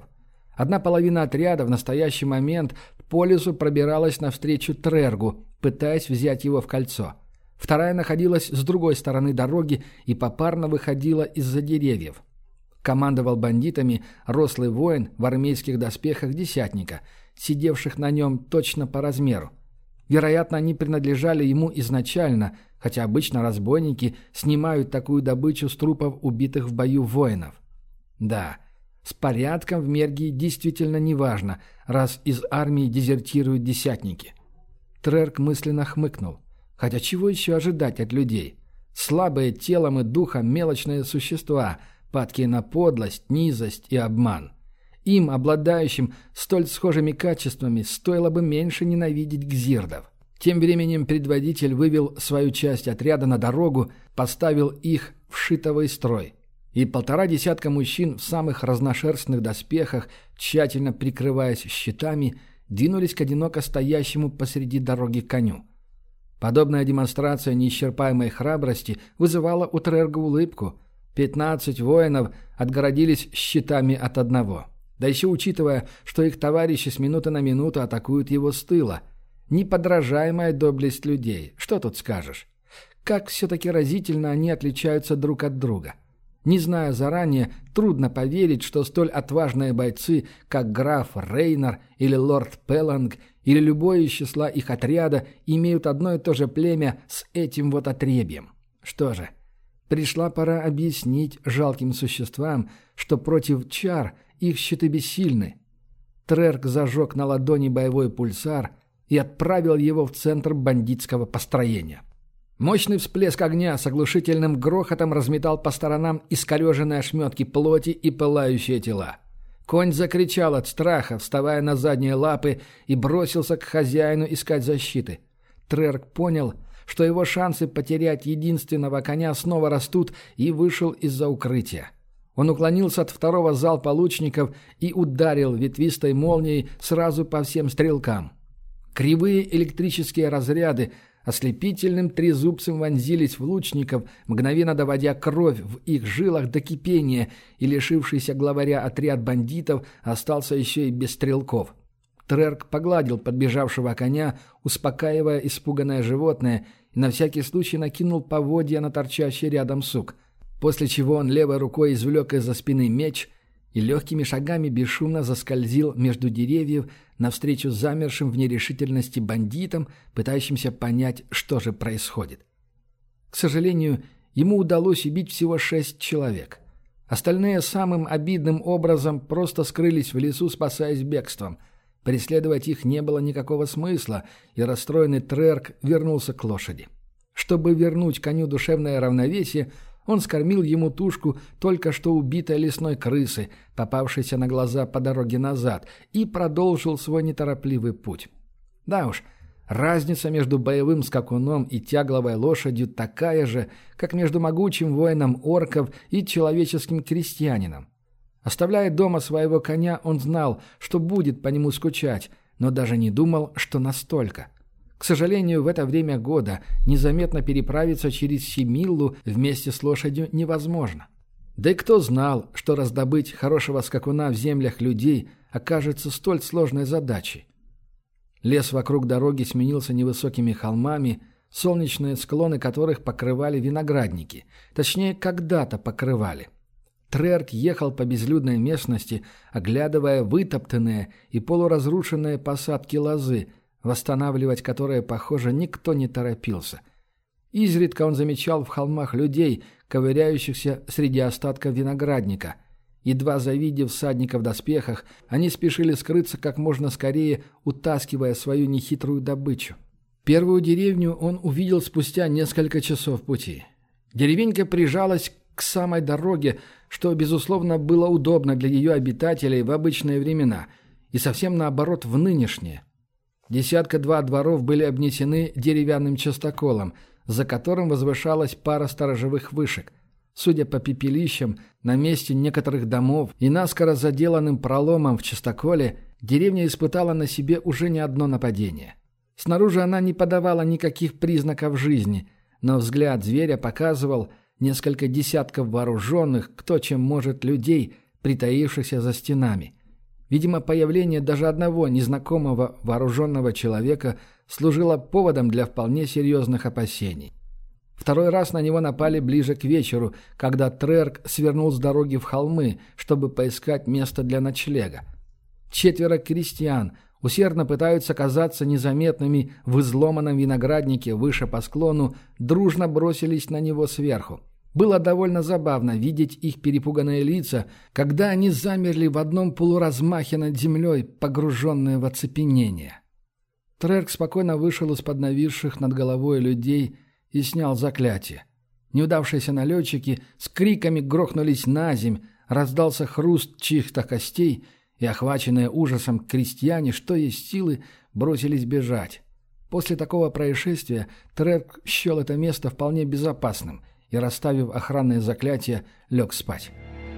Одна половина отряда в настоящий момент по лесу пробиралась навстречу Трергу, пытаясь взять его в кольцо. Вторая находилась с другой стороны дороги и попарно выходила из-за деревьев. Командовал бандитами рослый воин в армейских доспехах десятника, сидевших на нем точно по размеру. Вероятно, они принадлежали ему изначально, хотя обычно разбойники снимают такую добычу с трупов убитых в бою воинов. Да, с порядком в Мергии действительно неважно, раз из армии дезертируют десятники. Трерк мысленно хмыкнул. Хотя чего еще ожидать от людей? Слабые телом и духом мелочные существа, падкие на подлость, низость и обман. Им, обладающим столь схожими качествами, стоило бы меньше ненавидеть гзирдов. Тем временем предводитель вывел свою часть отряда на дорогу, поставил их в шитовый строй. И полтора десятка мужчин в самых разношерстных доспехах, тщательно прикрываясь щитами, двинулись к одиноко стоящему посреди дороги коню. Подобная демонстрация неисчерпаемой храбрости вызывала у Трерга улыбку. Пятнадцать воинов отгородились щитами от одного. Да еще учитывая, что их товарищи с минуты на минуту атакуют его с тыла. Неподражаемая доблесть людей. Что тут скажешь? Как все-таки разительно они отличаются друг от друга. Не зная заранее, трудно поверить, что столь отважные бойцы, как граф Рейнар или лорд Пеланг, или любой из числа их отряда, имеют одно и то же племя с этим вот отребьем. Что же, пришла пора объяснить жалким существам, что против чар их щиты бессильны. Трерк зажег на ладони боевой пульсар и отправил его в центр бандитского построения. Мощный всплеск огня с оглушительным грохотом разметал по сторонам искореженные ошметки плоти и пылающие тела. Конь закричал от страха, вставая на задние лапы, и бросился к хозяину искать защиты. Трерк понял, что его шансы потерять единственного коня снова растут, и вышел из-за укрытия. Он уклонился от второго залпа лучников и ударил ветвистой молнией сразу по всем стрелкам. Кривые электрические разряды ослепительным трезубцем вонзились в лучников, мгновенно доводя кровь в их жилах до кипения, и лишившийся главаря отряд бандитов остался еще и без стрелков. Трерк погладил подбежавшего коня, успокаивая испуганное животное, и на всякий случай накинул поводья на торчащий рядом сук, после чего он левой рукой извлек из-за спины меч и легкими шагами бесшумно заскользил между деревьев навстречу замершим в нерешительности бандитам, пытающимся понять, что же происходит. К сожалению, ему удалось убить всего шесть человек. Остальные самым обидным образом просто скрылись в лесу, спасаясь бегством. Преследовать их не было никакого смысла, и расстроенный Трерк вернулся к лошади. Чтобы вернуть коню душевное равновесие, он скормил ему тушку только что убитой лесной крысы, попавшейся на глаза по дороге назад, и продолжил свой неторопливый путь. Да уж, разница между боевым скакуном и тягловой лошадью такая же, как между могучим воином орков и человеческим крестьянином. Оставляя дома своего коня, он знал, что будет по нему скучать, но даже не думал, что настолько. К сожалению, в это время года незаметно переправиться через Семиллу вместе с лошадью невозможно. Да и кто знал, что раздобыть хорошего скакуна в землях людей окажется столь сложной задачей. Лес вокруг дороги сменился невысокими холмами, солнечные склоны которых покрывали виноградники, точнее, когда-то покрывали. Трерк ехал по безлюдной местности, оглядывая вытоптанные и полуразрушенные посадки лозы, восстанавливать которые, похоже, никто не торопился. Изредка он замечал в холмах людей, ковыряющихся среди остатков виноградника. Едва завидев всадника в доспехах, они спешили скрыться как можно скорее, утаскивая свою нехитрую добычу. Первую деревню он увидел спустя несколько часов пути. Деревенька прижалась к самой дороге, что, безусловно, было удобно для ее обитателей в обычные времена, и совсем наоборот в нынешние. Десятка-два дворов были обнесены деревянным частоколом, за которым возвышалась пара сторожевых вышек. Судя по пепелищам, на месте некоторых домов и наскоро заделанным проломом в частоколе, деревня испытала на себе уже не одно нападение. Снаружи она не подавала никаких признаков жизни, но взгляд зверя показывал несколько десятков вооруженных, кто чем может, людей, притаившихся за стенами. Видимо, появление даже одного незнакомого вооруженного человека служило поводом для вполне серьезных опасений. Второй раз на него напали ближе к вечеру, когда Трерк свернул с дороги в холмы, чтобы поискать место для ночлега. Четверо крестьян усердно пытаются казаться незаметными в изломанном винограднике выше по склону, дружно бросились на него сверху. Было довольно забавно видеть их перепуганные лица, когда они замерли в одном полуразмахе над землей, погруженные в оцепенение. Трерк спокойно вышел из-под нависших над головой людей и снял заклятие. Неудавшиеся налетчики с криками грохнулись на земь, раздался хруст чьих-то костей, и, охваченные ужасом крестьяне, что есть силы, бросились бежать. После такого происшествия Трерк счел это место вполне безопасным и, расставив охранные заклятия, лег спать.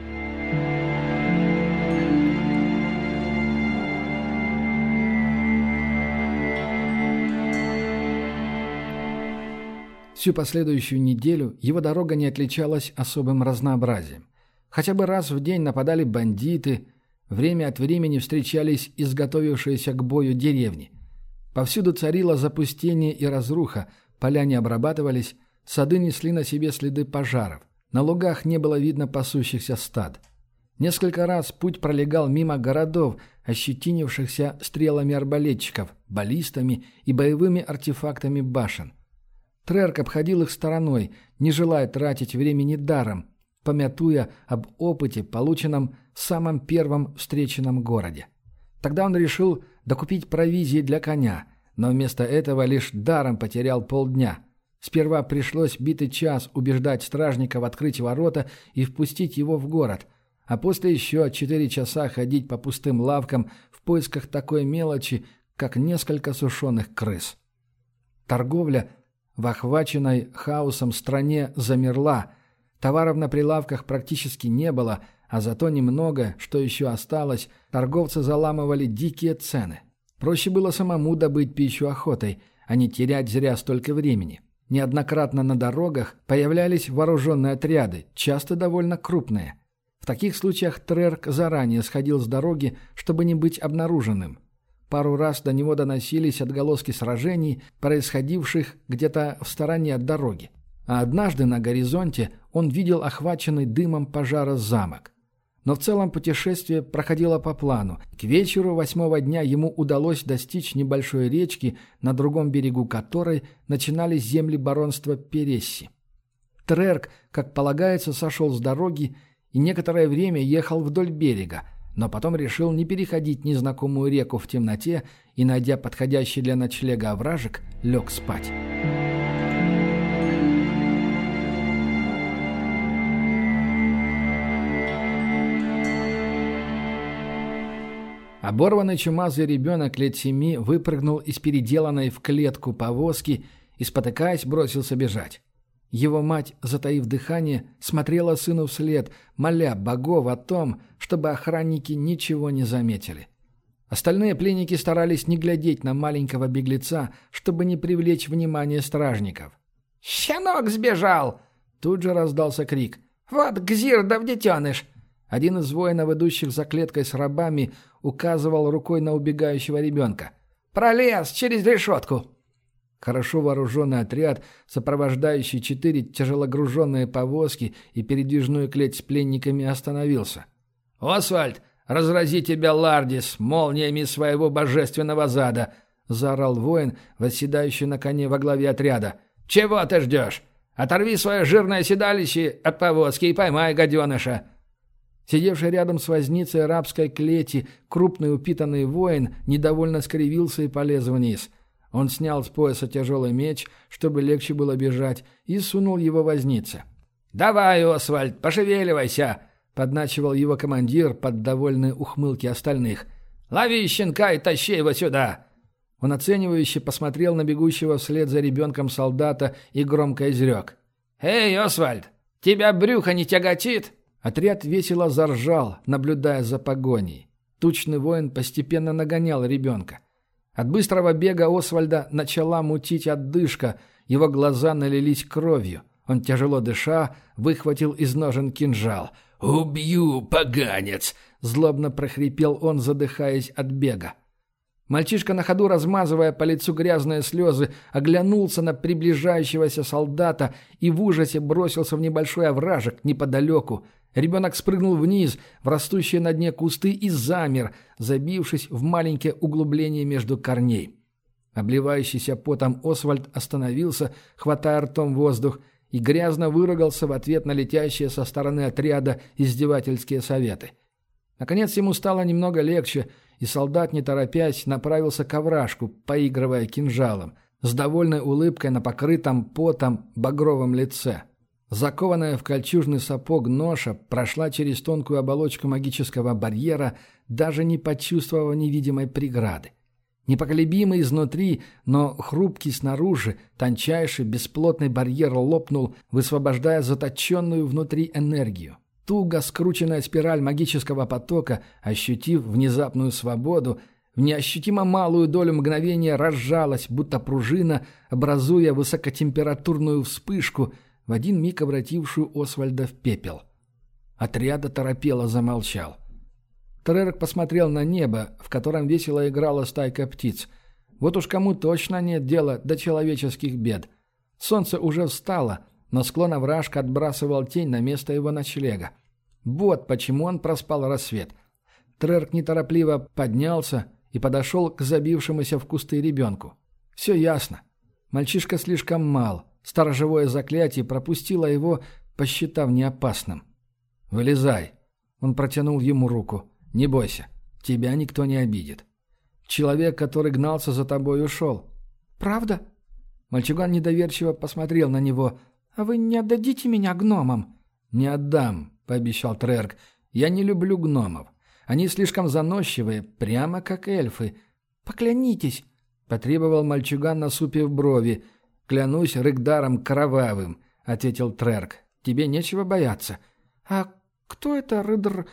Всю последующую неделю его дорога не отличалась особым разнообразием. Хотя бы раз в день нападали бандиты, время от времени встречались изготовившиеся к бою деревни. Повсюду царило запустение и разруха, поля не обрабатывались, сады несли на себе следы пожаров. На лугах не было видно пасущихся стад. Несколько раз путь пролегал мимо городов, ощетинившихся стрелами арбалетчиков, баллистами и боевыми артефактами башен. Трерк обходил их стороной, не желая тратить времени даром, памятуя об опыте, полученном в самом первом встреченном городе. Тогда он решил докупить провизии для коня, но вместо этого лишь даром потерял полдня. Сперва пришлось битый час убеждать стражников открыть ворота и впустить его в город, а после еще четыре часа ходить по пустым лавкам в поисках такой мелочи, как несколько сушеных крыс. Торговля в охваченной хаосом стране замерла, товаров на прилавках практически не было, а зато немного, что еще осталось, торговцы заламывали дикие цены. Проще было самому добыть пищу охотой, а не терять зря столько времени. Неоднократно на дорогах появлялись вооруженные отряды, часто довольно крупные. В таких случаях Трерк заранее сходил с дороги, чтобы не быть обнаруженным. Пару раз до него доносились отголоски сражений, происходивших где-то в стороне от дороги. А однажды на горизонте он видел охваченный дымом пожара замок. Но в целом путешествие проходило по плану. К вечеру восьмого дня ему удалось достичь небольшой речки, на другом берегу которой начинались земли баронства Пересси. Трерк, как полагается, сошел с дороги и некоторое время ехал вдоль берега, но потом решил не переходить незнакомую реку в темноте и, найдя подходящий для ночлега овражек, лег спать. Оборванный чумазый ребенок лет семи выпрыгнул из переделанной в клетку повозки и, спотыкаясь, бросился бежать. Его мать, затаив дыхание, смотрела сыну вслед, моля богов о том, чтобы охранники ничего не заметили. Остальные пленники старались не глядеть на маленького беглеца, чтобы не привлечь внимание стражников. «Щенок сбежал!» Тут же раздался крик. «Вот Гзирдов детеныш!» Один из воинов, идущих за клеткой с рабами, указывал рукой на убегающего ребенка. «Пролез через решетку!» Хорошо вооруженный отряд, сопровождающий четыре тяжелогруженные повозки и передвижную клеть с пленниками, остановился. «Освальд, разрази тебя, Лардис, молниями своего божественного зада!» — заорал воин, восседающий на коне во главе отряда. «Чего ты ждешь? Оторви свое жирное седалище от повозки и поймай гаденыша!» Сидевший рядом с возницей рабской клети крупный упитанный воин недовольно скривился и полез вниз. Он снял с пояса тяжелый меч, чтобы легче было бежать, и сунул его вознице. «Давай, Освальд, пошевеливайся!» — подначивал его командир под довольные ухмылки остальных. «Лови щенка и тащи его сюда!» Он оценивающе посмотрел на бегущего вслед за ребенком солдата и громко изрек. «Эй, Освальд, тебя брюхо не тяготит?» Отряд весело заржал, наблюдая за погоней. Тучный воин постепенно нагонял ребенка. От быстрого бега Освальда начала мутить отдышка, его глаза налились кровью. Он, тяжело дыша, выхватил из ножен кинжал. «Убью, поганец!» — злобно прохрипел он, задыхаясь от бега. Мальчишка на ходу, размазывая по лицу грязные слезы, оглянулся на приближающегося солдата и в ужасе бросился в небольшой овражек неподалеку. Ребенок спрыгнул вниз, в растущие на дне кусты, и замер, забившись в маленькое углубление между корней. Обливающийся потом Освальд остановился, хватая ртом воздух, и грязно выругался в ответ на летящие со стороны отряда издевательские советы. Наконец ему стало немного легче, и солдат, не торопясь, направился к овражку, поигрывая кинжалом, с довольной улыбкой на покрытом потом багровом лице. Закованная в кольчужный сапог ноша прошла через тонкую оболочку магического барьера, даже не почувствовав невидимой преграды. Непоколебимый изнутри, но хрупкий снаружи, тончайший бесплотный барьер лопнул, высвобождая заточенную внутри энергию. Туго скрученная спираль магического потока, ощутив внезапную свободу, в неощутимо малую долю мгновения разжалась, будто пружина, образуя высокотемпературную вспышку, в один миг обратившую Освальда в пепел. Отряд оторопело замолчал. Трерк посмотрел на небо, в котором весело играла стайка птиц. Вот уж кому точно нет дела до человеческих бед. Солнце уже встало, но склон овражка отбрасывал тень на место его ночлега. Вот почему он проспал рассвет. Трерк неторопливо поднялся и подошел к забившемуся в кусты ребенку. Все ясно. Мальчишка слишком мал. Сторожевое заклятие пропустило его, посчитав неопасным. «Вылезай!» Он протянул ему руку. «Не бойся, тебя никто не обидит. Человек, который гнался за тобой, ушел». «Правда?» Мальчуган недоверчиво посмотрел на него. «А вы не отдадите меня гномам?» «Не отдам», — пообещал Трерк. «Я не люблю гномов. Они слишком заносчивые, прямо как эльфы». «Поклянитесь», — потребовал мальчуган, насупив брови. «Клянусь Рыгдаром Кровавым», — ответил Трерк. «Тебе нечего бояться». «А кто это Рыдр...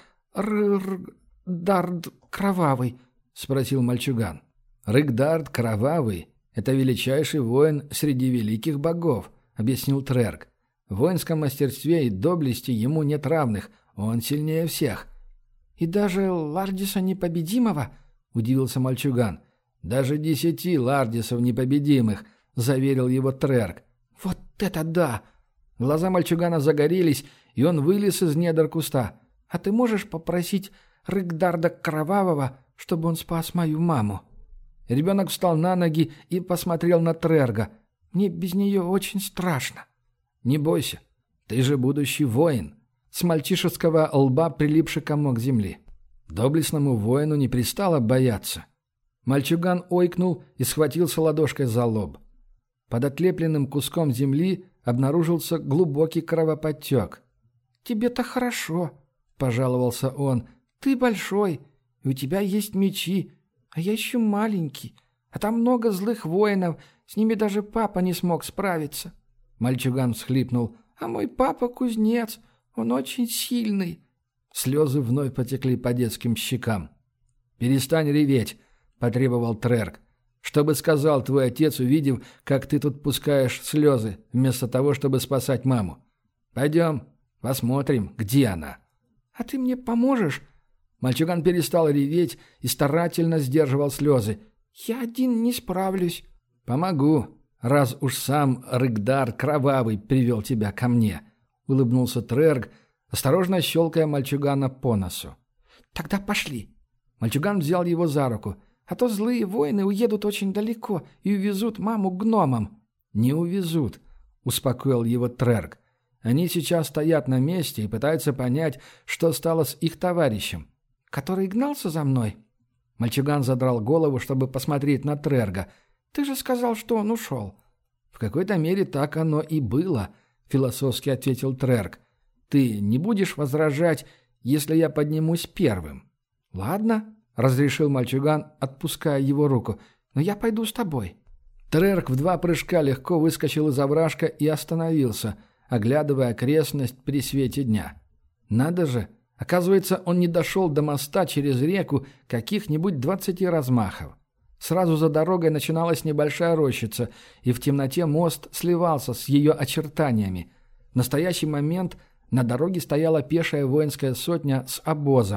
Рыгдард Кровавый?» — спросил мальчуган. «Рыгдард Кровавый — это величайший воин среди великих богов», — объяснил Трерк. «В воинском мастерстве и доблести ему нет равных, он сильнее всех». «И даже Лардиса Непобедимого?» — удивился мальчуган. «Даже десяти Лардисов Непобедимых», — заверил его Трерк. «Вот это да!» Глаза мальчугана загорелись, и он вылез из недр куста. «А ты можешь попросить Рыгдарда Кровавого, чтобы он спас мою маму?» Ребенок встал на ноги и посмотрел на Трерга. «Мне без нее очень страшно». «Не бойся, ты же будущий воин». С мальчишеского лба прилипший комок земли. Доблестному воину не пристало бояться. Мальчуган ойкнул и схватился ладошкой за лоб. Под отлепленным куском земли обнаружился глубокий кровоподтек. «Тебе-то хорошо», — пожаловался он. «Ты большой, и у тебя есть мечи, а я еще маленький. А там много злых воинов, с ними даже папа не смог справиться». Мальчуган всхлипнул. «А мой папа кузнец, он очень сильный». Слезы вновь потекли по детским щекам. «Перестань реветь», — потребовал Трерк. «Что бы сказал твой отец, увидев, как ты тут пускаешь слезы, вместо того, чтобы спасать маму? Пойдем, посмотрим, где она». «А ты мне поможешь?» Мальчуган перестал реветь и старательно сдерживал слезы. «Я один не справлюсь». «Помогу, раз уж сам Рыгдар Кровавый привел тебя ко мне», — улыбнулся Трерк, осторожно щелкая мальчугана по носу. «Тогда пошли». Мальчуган взял его за руку. «А то злые воины уедут очень далеко и увезут маму к гномам». «Не увезут», — успокоил его Трерк. «Они сейчас стоят на месте и пытаются понять, что стало с их товарищем». «Который гнался за мной?» Мальчуган задрал голову, чтобы посмотреть на Трерга. «Ты же сказал, что он ушел». «В какой-то мере так оно и было», — философски ответил Трерк. «Ты не будешь возражать, если я поднимусь первым?» «Ладно», — разрешил мальчуган, отпуская его руку. «Но я пойду с тобой». Трерк в два прыжка легко выскочил из овражка и остановился, оглядывая окрестность при свете дня. «Надо же! Оказывается, он не дошел до моста через реку каких-нибудь двадцати размахов. Сразу за дорогой начиналась небольшая рощица, и в темноте мост сливался с ее очертаниями. В настоящий момент на дороге стояла пешая воинская сотня с обозом,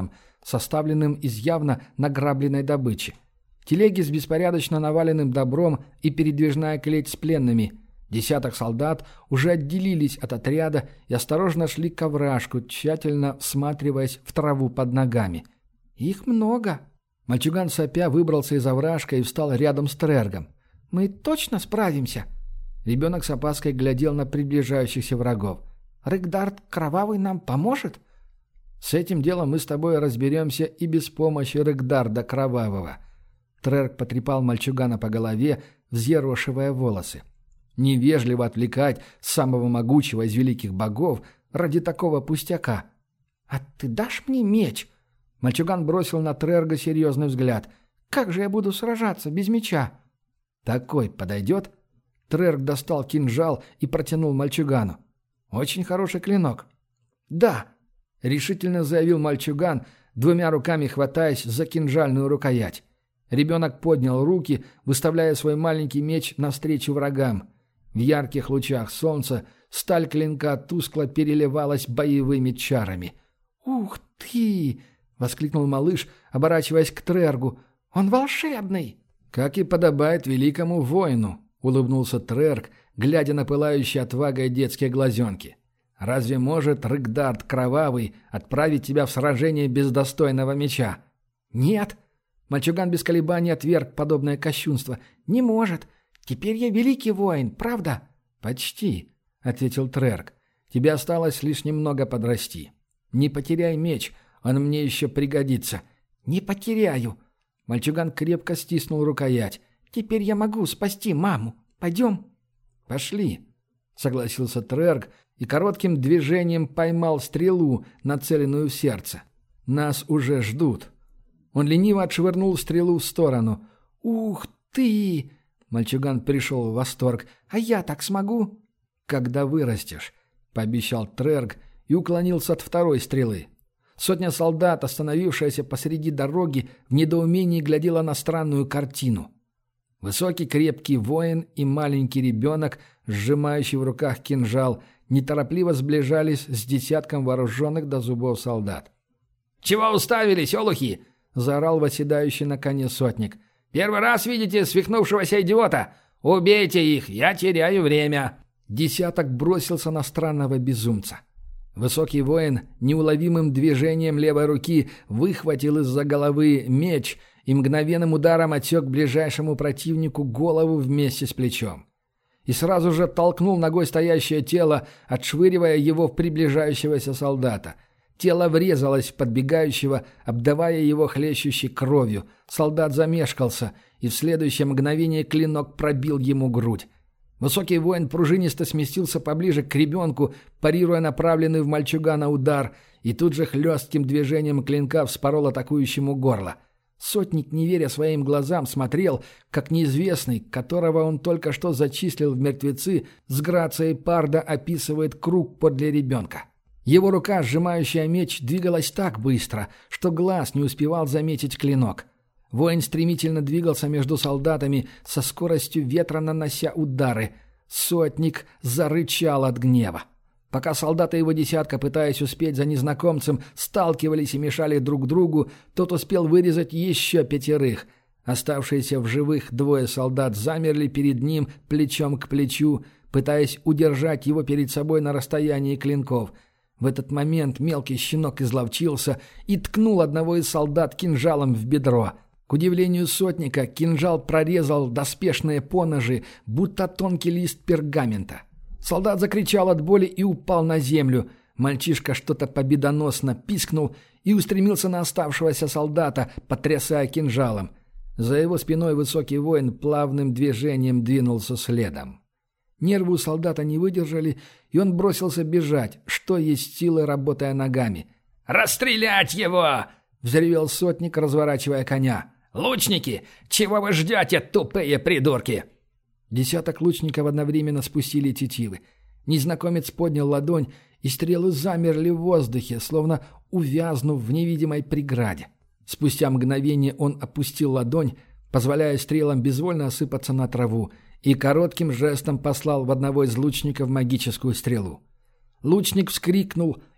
составленным из явно награбленной добычи. Телеги с беспорядочно наваленным добром и передвижная клеть с пленными. Десяток солдат уже отделились от отряда и осторожно шли к овражку, тщательно всматриваясь в траву под ногами. «Их много!» Мальчуган сопя выбрался из овражка и встал рядом с Трергом. «Мы точно справимся?» Ребенок с опаской глядел на приближающихся врагов. «Рыгдард Кровавый нам поможет?» «С этим делом мы с тобой разберемся и без помощи Рыгдарда Кровавого». Трерк потрепал мальчугана по голове, взъерошивая волосы. «Невежливо отвлекать самого могучего из великих богов ради такого пустяка». «А ты дашь мне меч?» Мальчуган бросил на Трерга серьезный взгляд. «Как же я буду сражаться без меча?» «Такой подойдет?» Трерг достал кинжал и протянул мальчугану. «Очень хороший клинок». «Да», — решительно заявил мальчуган, двумя руками хватаясь за кинжальную рукоять. Ребенок поднял руки, выставляя свой маленький меч навстречу врагам. В ярких лучах солнца сталь клинка тускло переливалась боевыми чарами. «Ух ты!» — воскликнул малыш, оборачиваясь к Трергу. «Он волшебный!» «Как и подобает великому воину!» — улыбнулся Трерг, глядя на пылающие отвагой детские глазенки. «Разве может Рыгдард Кровавый отправить тебя в сражение без достойного меча?» «Нет!» Мальчуган без колебаний отверг подобное кощунство. «Не может. Теперь я великий воин, правда?» «Почти», — ответил Трерг. «Тебе осталось лишь немного подрасти. Не потеряй меч, он мне еще пригодится». «Не потеряю». Мальчуган крепко стиснул рукоять. «Теперь я могу спасти маму. Пойдем?» «Пошли», — согласился Трерг и коротким движением поймал стрелу, нацеленную в сердце. «Нас уже ждут». Он лениво отшвырнул стрелу в сторону. «Ух ты!» Мальчуган пришел в восторг. «А я так смогу?» «Когда вырастешь», — пообещал Трерг и уклонился от второй стрелы. Сотня солдат, остановившаяся посреди дороги, в недоумении глядела на странную картину. Высокий крепкий воин и маленький ребенок, сжимающий в руках кинжал, неторопливо сближались с десятком вооруженных до зубов солдат. «Чего уставились, олухи?» — заорал восседающий на коне сотник. «Первый раз видите свихнувшегося идиота? Убейте их, я теряю время!» Десяток бросился на странного безумца. Высокий воин неуловимым движением левой руки выхватил из-за головы меч и мгновенным ударом отсек ближайшему противнику голову вместе с плечом. И сразу же толкнул ногой стоящее тело, отшвыривая его в приближающегося солдата. Тело врезалось в подбегающего, обдавая его хлещущей кровью. Солдат замешкался, и в следующее мгновение клинок пробил ему грудь. Высокий воин пружинисто сместился поближе к ребенку, парируя направленный в мальчугана удар, и тут же хлестким движением клинка вспорол атакующему горло. Сотник, не веря своим глазам, смотрел, как неизвестный, которого он только что зачислил в мертвецы, с грацией парда описывает круг подле ребенка. Его рука, сжимающая меч, двигалась так быстро, что глаз не успевал заметить клинок. Воин стремительно двигался между солдатами, со скоростью ветра нанося удары. Сотник зарычал от гнева. Пока солдаты его десятка, пытаясь успеть за незнакомцем, сталкивались и мешали друг другу, тот успел вырезать еще пятерых. Оставшиеся в живых двое солдат замерли перед ним плечом к плечу, пытаясь удержать его перед собой на расстоянии клинков. В этот момент мелкий щенок изловчился и ткнул одного из солдат кинжалом в бедро. К удивлению сотника, кинжал прорезал доспешные поножи, будто тонкий лист пергамента. Солдат закричал от боли и упал на землю. Мальчишка что-то победоносно пискнул и устремился на оставшегося солдата, потрясая кинжалом. За его спиной высокий воин плавным движением двинулся следом. Нервы у солдата не выдержали, и он бросился бежать, что есть силы, работая ногами. «Расстрелять его!» — взревел сотник, разворачивая коня. «Лучники! Чего вы ждете, тупые придурки?» Десяток лучников одновременно спустили тетивы. Незнакомец поднял ладонь, и стрелы замерли в воздухе, словно увязнув в невидимой преграде. Спустя мгновение он опустил ладонь, позволяя стрелам безвольно осыпаться на траву, и коротким жестом послал в одного из лучников магическую стрелу. Лучник вскрикнул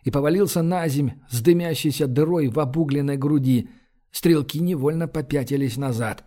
и повалился на земь с дымящейся дырой в обугленной груди. Стрелки невольно попятились назад.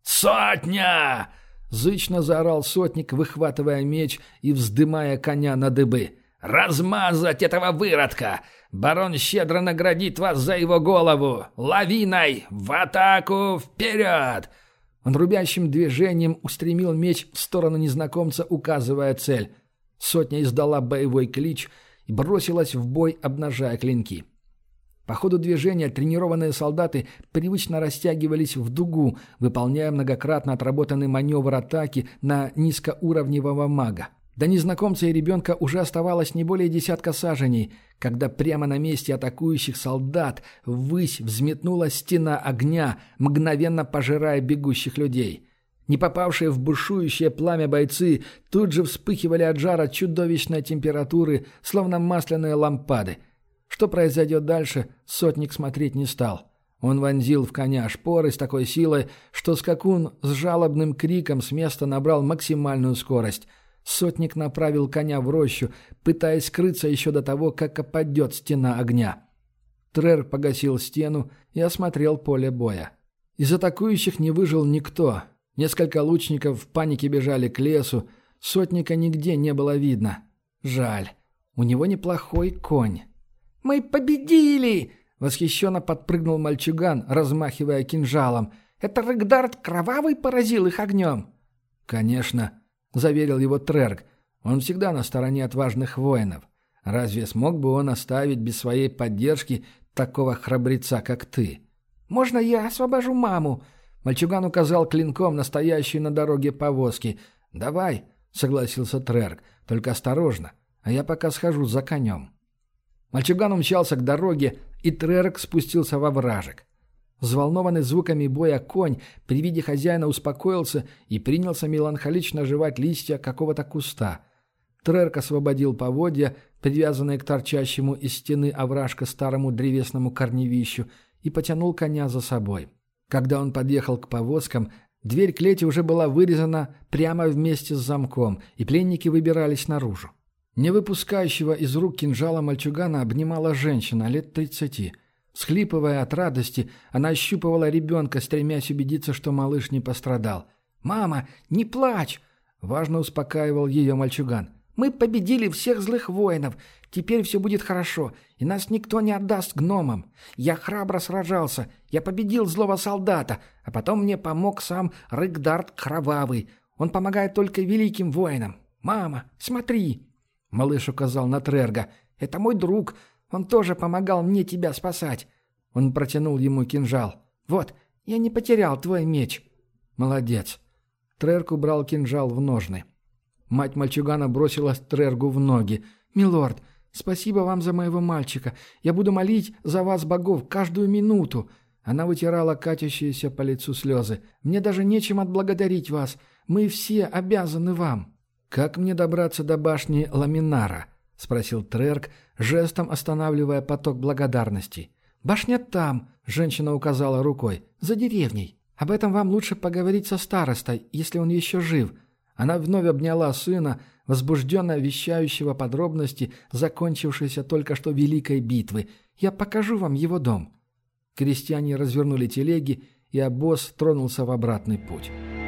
«Сотня!» — зычно заорал сотник, выхватывая меч и вздымая коня на дыбы. «Размазать этого выродка! Барон щедро наградит вас за его голову! Лавиной! В атаку! Вперед!» Он рубящим движением устремил меч в сторону незнакомца, указывая цель. Сотня издала боевой клич и бросилась в бой, обнажая клинки. По ходу движения тренированные солдаты привычно растягивались в дугу, выполняя многократно отработанный маневр атаки на низкоуровневого мага. До незнакомца и ребенка уже оставалось не более десятка саженей, когда прямо на месте атакующих солдат ввысь взметнулась стена огня, мгновенно пожирая бегущих людей. Не попавшие в бушующее пламя бойцы тут же вспыхивали от жара чудовищной температуры, словно масляные лампады. Что произойдет дальше, сотник смотреть не стал. Он вонзил в коня шпоры с такой силой, что скакун с жалобным криком с места набрал максимальную скорость. Сотник направил коня в рощу, пытаясь скрыться еще до того, как опадет стена огня. Трер погасил стену и осмотрел поле боя. Из атакующих не выжил никто. Несколько лучников в панике бежали к лесу. Сотника нигде не было видно. Жаль, у него неплохой конь. «Мы победили!» — восхищенно подпрыгнул мальчуган, размахивая кинжалом. «Это Рэгдард Кровавый поразил их огнем?» «Конечно», — заверил его Трерк. «Он всегда на стороне отважных воинов. Разве смог бы он оставить без своей поддержки такого храбреца, как ты?» «Можно я освобожу маму?» Мальчуган указал клинком на стоящие на дороге повозки. «Давай», — согласился Трерк, — «только осторожно, а я пока схожу за конем». Мальчуган умчался к дороге, и Трерк спустился во вражек. Взволнованный звуками боя конь при виде хозяина успокоился и принялся меланхолично жевать листья какого-то куста. Трерк освободил поводья, привязанные к торчащему из стены овражка старому древесному корневищу, и потянул коня за собой. Когда он подъехал к повозкам, дверь клети уже была вырезана прямо вместе с замком, и пленники выбирались наружу. Не выпускающего из рук кинжала мальчугана обнимала женщина лет тридцати. Всхлипывая от радости, она ощупывала ребенка, стремясь убедиться, что малыш не пострадал. «Мама, не плачь!» — важно успокаивал ее мальчуган. «Мы победили всех злых воинов. Теперь все будет хорошо, и нас никто не отдаст гномам. Я храбро сражался, я победил злого солдата, а потом мне помог сам Рэгдард Кровавый. Он помогает только великим воинам. Мама, смотри!» Малыш указал на Трерга. «Это мой друг. Он тоже помогал мне тебя спасать». Он протянул ему кинжал. «Вот, я не потерял твой меч». «Молодец». Трерг убрал кинжал в ножны. Мать мальчугана бросилась Трергу в ноги. «Милорд, спасибо вам за моего мальчика. Я буду молить за вас богов каждую минуту». Она вытирала катящиеся по лицу слезы. «Мне даже нечем отблагодарить вас. Мы все обязаны вам». «Как мне добраться до башни Ламинара?» — спросил Трерк, жестом останавливая поток благодарности. «Башня там», — женщина указала рукой, — «за деревней. Об этом вам лучше поговорить со старостой, если он еще жив». Она вновь обняла сына, возбужденно вещающего подробности закончившейся только что великой битвы. «Я покажу вам его дом». Крестьяне развернули телеги, и обоз тронулся в обратный путь.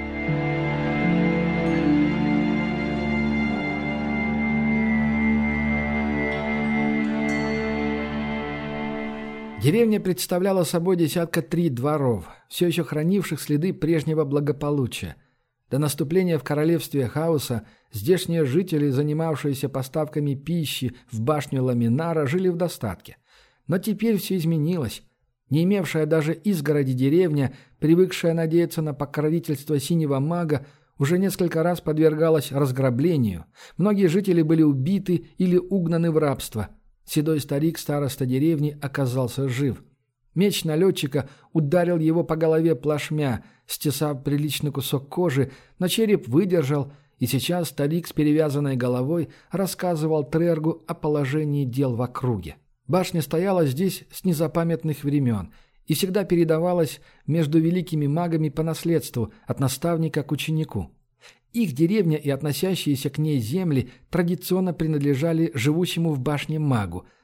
Деревня представляла собой десятка три дворов, все еще хранивших следы прежнего благополучия. До наступления в королевстве хаоса здешние жители, занимавшиеся поставками пищи в башню Ламинара, жили в достатке. Но теперь все изменилось. Не имевшая даже изгороди деревня, привыкшая надеяться на покровительство синего мага, уже несколько раз подвергалась разграблению. Многие жители были убиты или угнаны в рабство. Седой старик, староста деревни, оказался жив. Меч налетчика ударил его по голове плашмя, стесав приличный кусок кожи, но череп выдержал, и сейчас старик с перевязанной головой рассказывал Трергу о положении дел в округе. Башня стояла здесь с незапамятных времен и всегда передавалась между великими магами по наследству от наставника к ученику. Их деревня и относящиеся к ней земли традиционно принадлежали живущему в башне магу,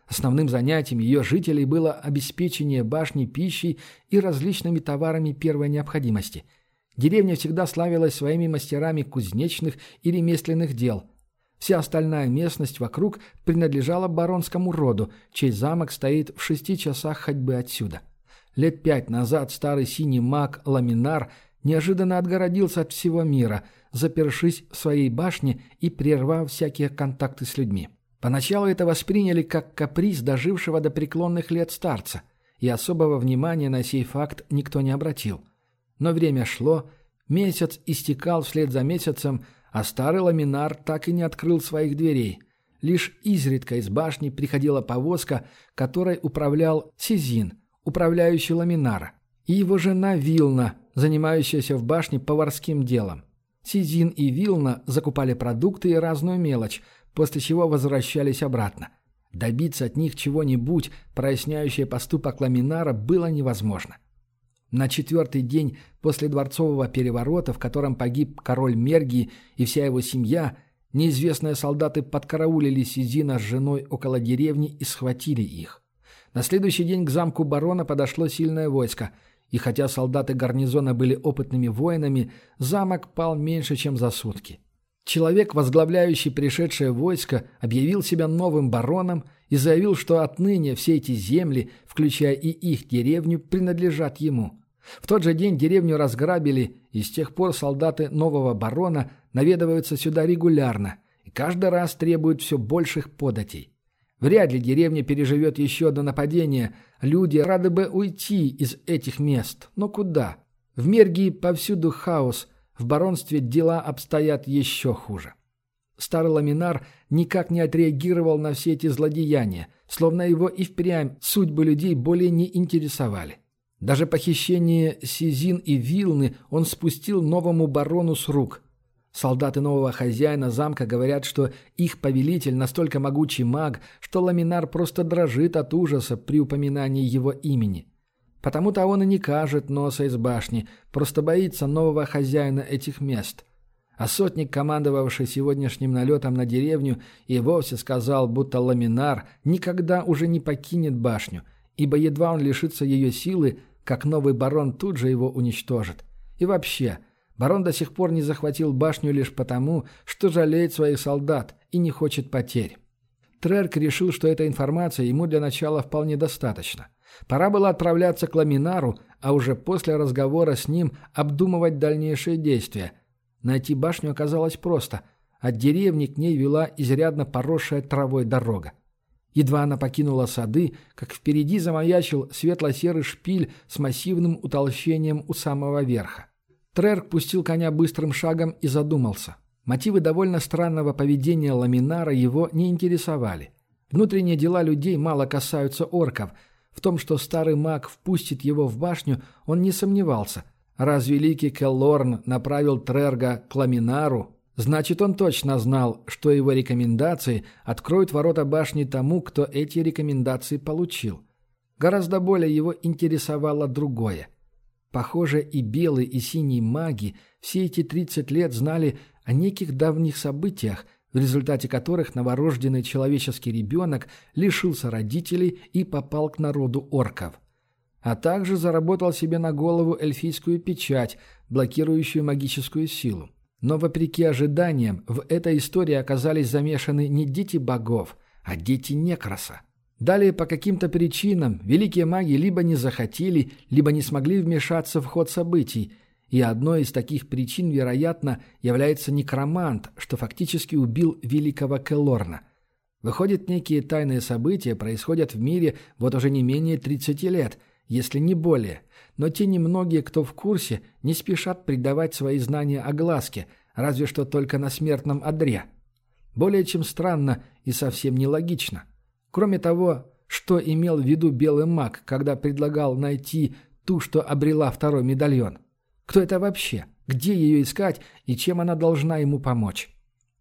Основным занятием ее жителей было обеспечение башни пищей и различными товарами первой необходимости. Деревня всегда славилась своими мастерами кузнечных и ремесленных дел. Вся остальная местность вокруг принадлежала баронскому роду, чей замок стоит в шести часах ходьбы отсюда. Лет пять назад старый синий маг Ламинар неожиданно отгородился от всего мира, запершись в своей башне и прервав всякие контакты с людьми. Поначалу это восприняли как каприз дожившего до преклонных лет старца, и особого внимания на сей факт никто не обратил. Но время шло, месяц истекал вслед за месяцем, а старый Ламинар так и не открыл своих дверей. Лишь изредка из башни приходила повозка, которой управлял Сизин, управляющий Ламинара, и его жена Вилна, занимающаяся в башне поварским делом. Сизин и Вилна закупали продукты и разную мелочь, после чего возвращались обратно. Добиться от них чего-нибудь, проясняющее поступок Ламинара, было невозможно. На четвертый день после дворцового переворота, в котором погиб король Мергии и вся его семья, неизвестные солдаты подкараулили Сизина с женой около деревни и схватили их. На следующий день к замку барона подошло сильное войско, и хотя солдаты гарнизона были опытными воинами, замок пал меньше, чем за сутки. Человек, возглавляющий пришедшее войско, объявил себя новым бароном и заявил, что отныне все эти земли, включая и их деревню, принадлежат ему. В тот же день деревню разграбили, и с тех пор солдаты нового барона наведываются сюда регулярно и каждый раз требуют все больших податей. Вряд ли деревня переживет еще одно нападение. Люди рады бы уйти из этих мест. Но куда? В Мергии повсюду хаос. В баронстве дела обстоят еще хуже. Старый Ламинар никак не отреагировал на все эти злодеяния, словно его и впрямь судьбы людей более не интересовали. Даже похищение Сизин и Вилны он спустил новому барону с рук. Солдаты нового хозяина замка говорят, что их повелитель настолько могучий маг, что Ламинар просто дрожит от ужаса при упоминании его имени. Потому-то он и не кажет носа из башни, просто боится нового хозяина этих мест. А сотник, командовавший сегодняшним налетом на деревню, и вовсе сказал, будто Ламинар никогда уже не покинет башню, ибо едва он лишится ее силы, как новый барон тут же его уничтожит. И вообще, барон до сих пор не захватил башню лишь потому, что жалеет своих солдат и не хочет потерь. Трерк решил, что эта информация ему для начала вполне достаточно. Пора было отправляться к Ламинару, а уже после разговора с ним обдумывать дальнейшие действия. Найти башню оказалось просто. От деревни к ней вела изрядно поросшая травой дорога. Едва она покинула сады, как впереди замаячил светло-серый шпиль с массивным утолщением у самого верха. Трерк пустил коня быстрым шагом и задумался. Мотивы довольно странного поведения Ламинара его не интересовали. Внутренние дела людей мало касаются орков. В том, что старый маг впустит его в башню, он не сомневался. Раз великий Келлорн направил Трерга к Ламинару, значит, он точно знал, что его рекомендации откроют ворота башни тому, кто эти рекомендации получил. Гораздо более его интересовало другое. Похоже, и белые, и синие маги все эти тридцать лет знали о неких давних событиях, в результате которых новорожденный человеческий ребенок лишился родителей и попал к народу орков. А также заработал себе на голову эльфийскую печать, блокирующую магическую силу. Но вопреки ожиданиям, в этой истории оказались замешаны не дети богов, а дети Некроса. Далее по каким-то причинам великие маги либо не захотели, либо не смогли вмешаться в ход событий, и одной из таких причин, вероятно, является некромант, что фактически убил великого Келлорна. Выходит, некие тайные события происходят в мире вот уже не менее тридцати лет, если не более, но те немногие, кто в курсе, не спешат придавать свои знания огласке, разве что только на смертном одре. Более чем странно и совсем нелогично. Кроме того, что имел в виду белый маг, когда предлагал найти ту, что обрела второй медальон? Кто это вообще? Где ее искать и чем она должна ему помочь?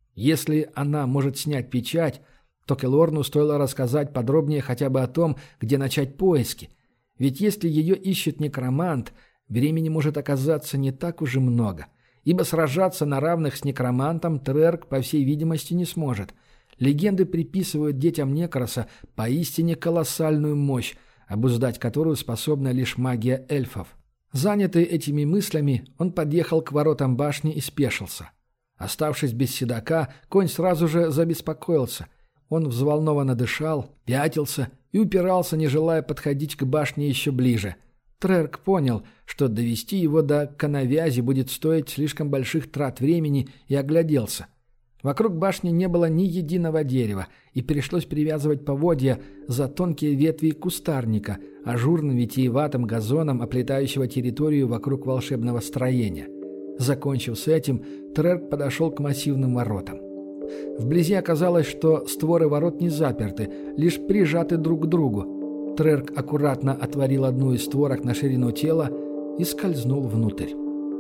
Если она может снять печать, то Келлорну стоило рассказать подробнее хотя бы о том, где начать поиски. Ведь если ее ищет некромант, времени может оказаться не так уж и много, ибо сражаться на равных с некромантом Трерк, по всей видимости, не сможет. Легенды приписывают детям Некроса поистине колоссальную мощь, обуздать которую способна лишь магия эльфов. Занятый этими мыслями, он подъехал к воротам башни и спешился. Оставшись без седока, конь сразу же забеспокоился. Он взволнованно дышал, пятился и упирался, не желая подходить к башне еще ближе. Трерк понял, что довести его до коновязи будет стоить слишком больших трат времени, и огляделся. Вокруг башни не было ни единого дерева, и пришлось привязывать поводья за тонкие ветви кустарника, ажурным витиеватым газоном, оплетающего территорию вокруг волшебного строения. Закончив с этим, Трерк подошел к массивным воротам. Вблизи оказалось, что створы ворот не заперты, лишь прижаты друг к другу. Трерк аккуратно отворил одну из створок на ширину тела и скользнул внутрь.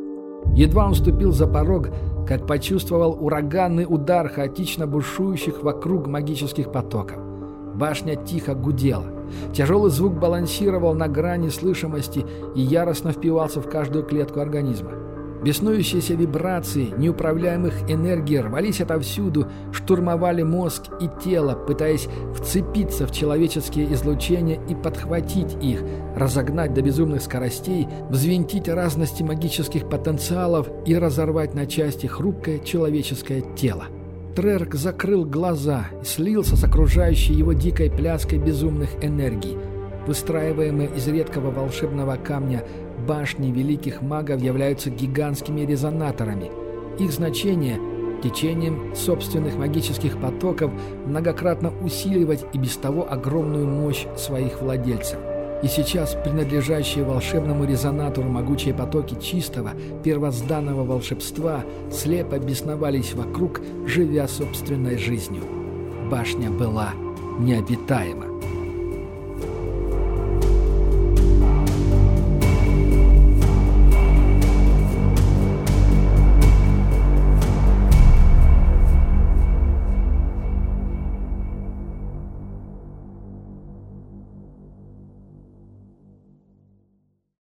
Едва он ступил за порог, как почувствовал ураганный удар хаотично бушующих вокруг магических потоков. Башня тихо гудела. Тяжелый звук балансировал на грани слышимости и яростно впивался в каждую клетку организма. Беснующиеся вибрации неуправляемых энергий рвались отовсюду, штурмовали мозг и тело, пытаясь вцепиться в человеческие излучения и подхватить их, разогнать до безумных скоростей, взвинтить разности магических потенциалов и разорвать на части хрупкое человеческое тело. Трерк закрыл глаза и слился с окружающей его дикой пляской безумных энергий. Выстраиваемые из редкого волшебного камня башни великих магов являются гигантскими резонаторами. Их значение – течением собственных магических потоков многократно усиливать и без того огромную мощь своих владельцев. И сейчас принадлежащие волшебному резонатору могучие потоки чистого, первозданного волшебства слепо бесновались вокруг, живя собственной жизнью. Башня была необитаема.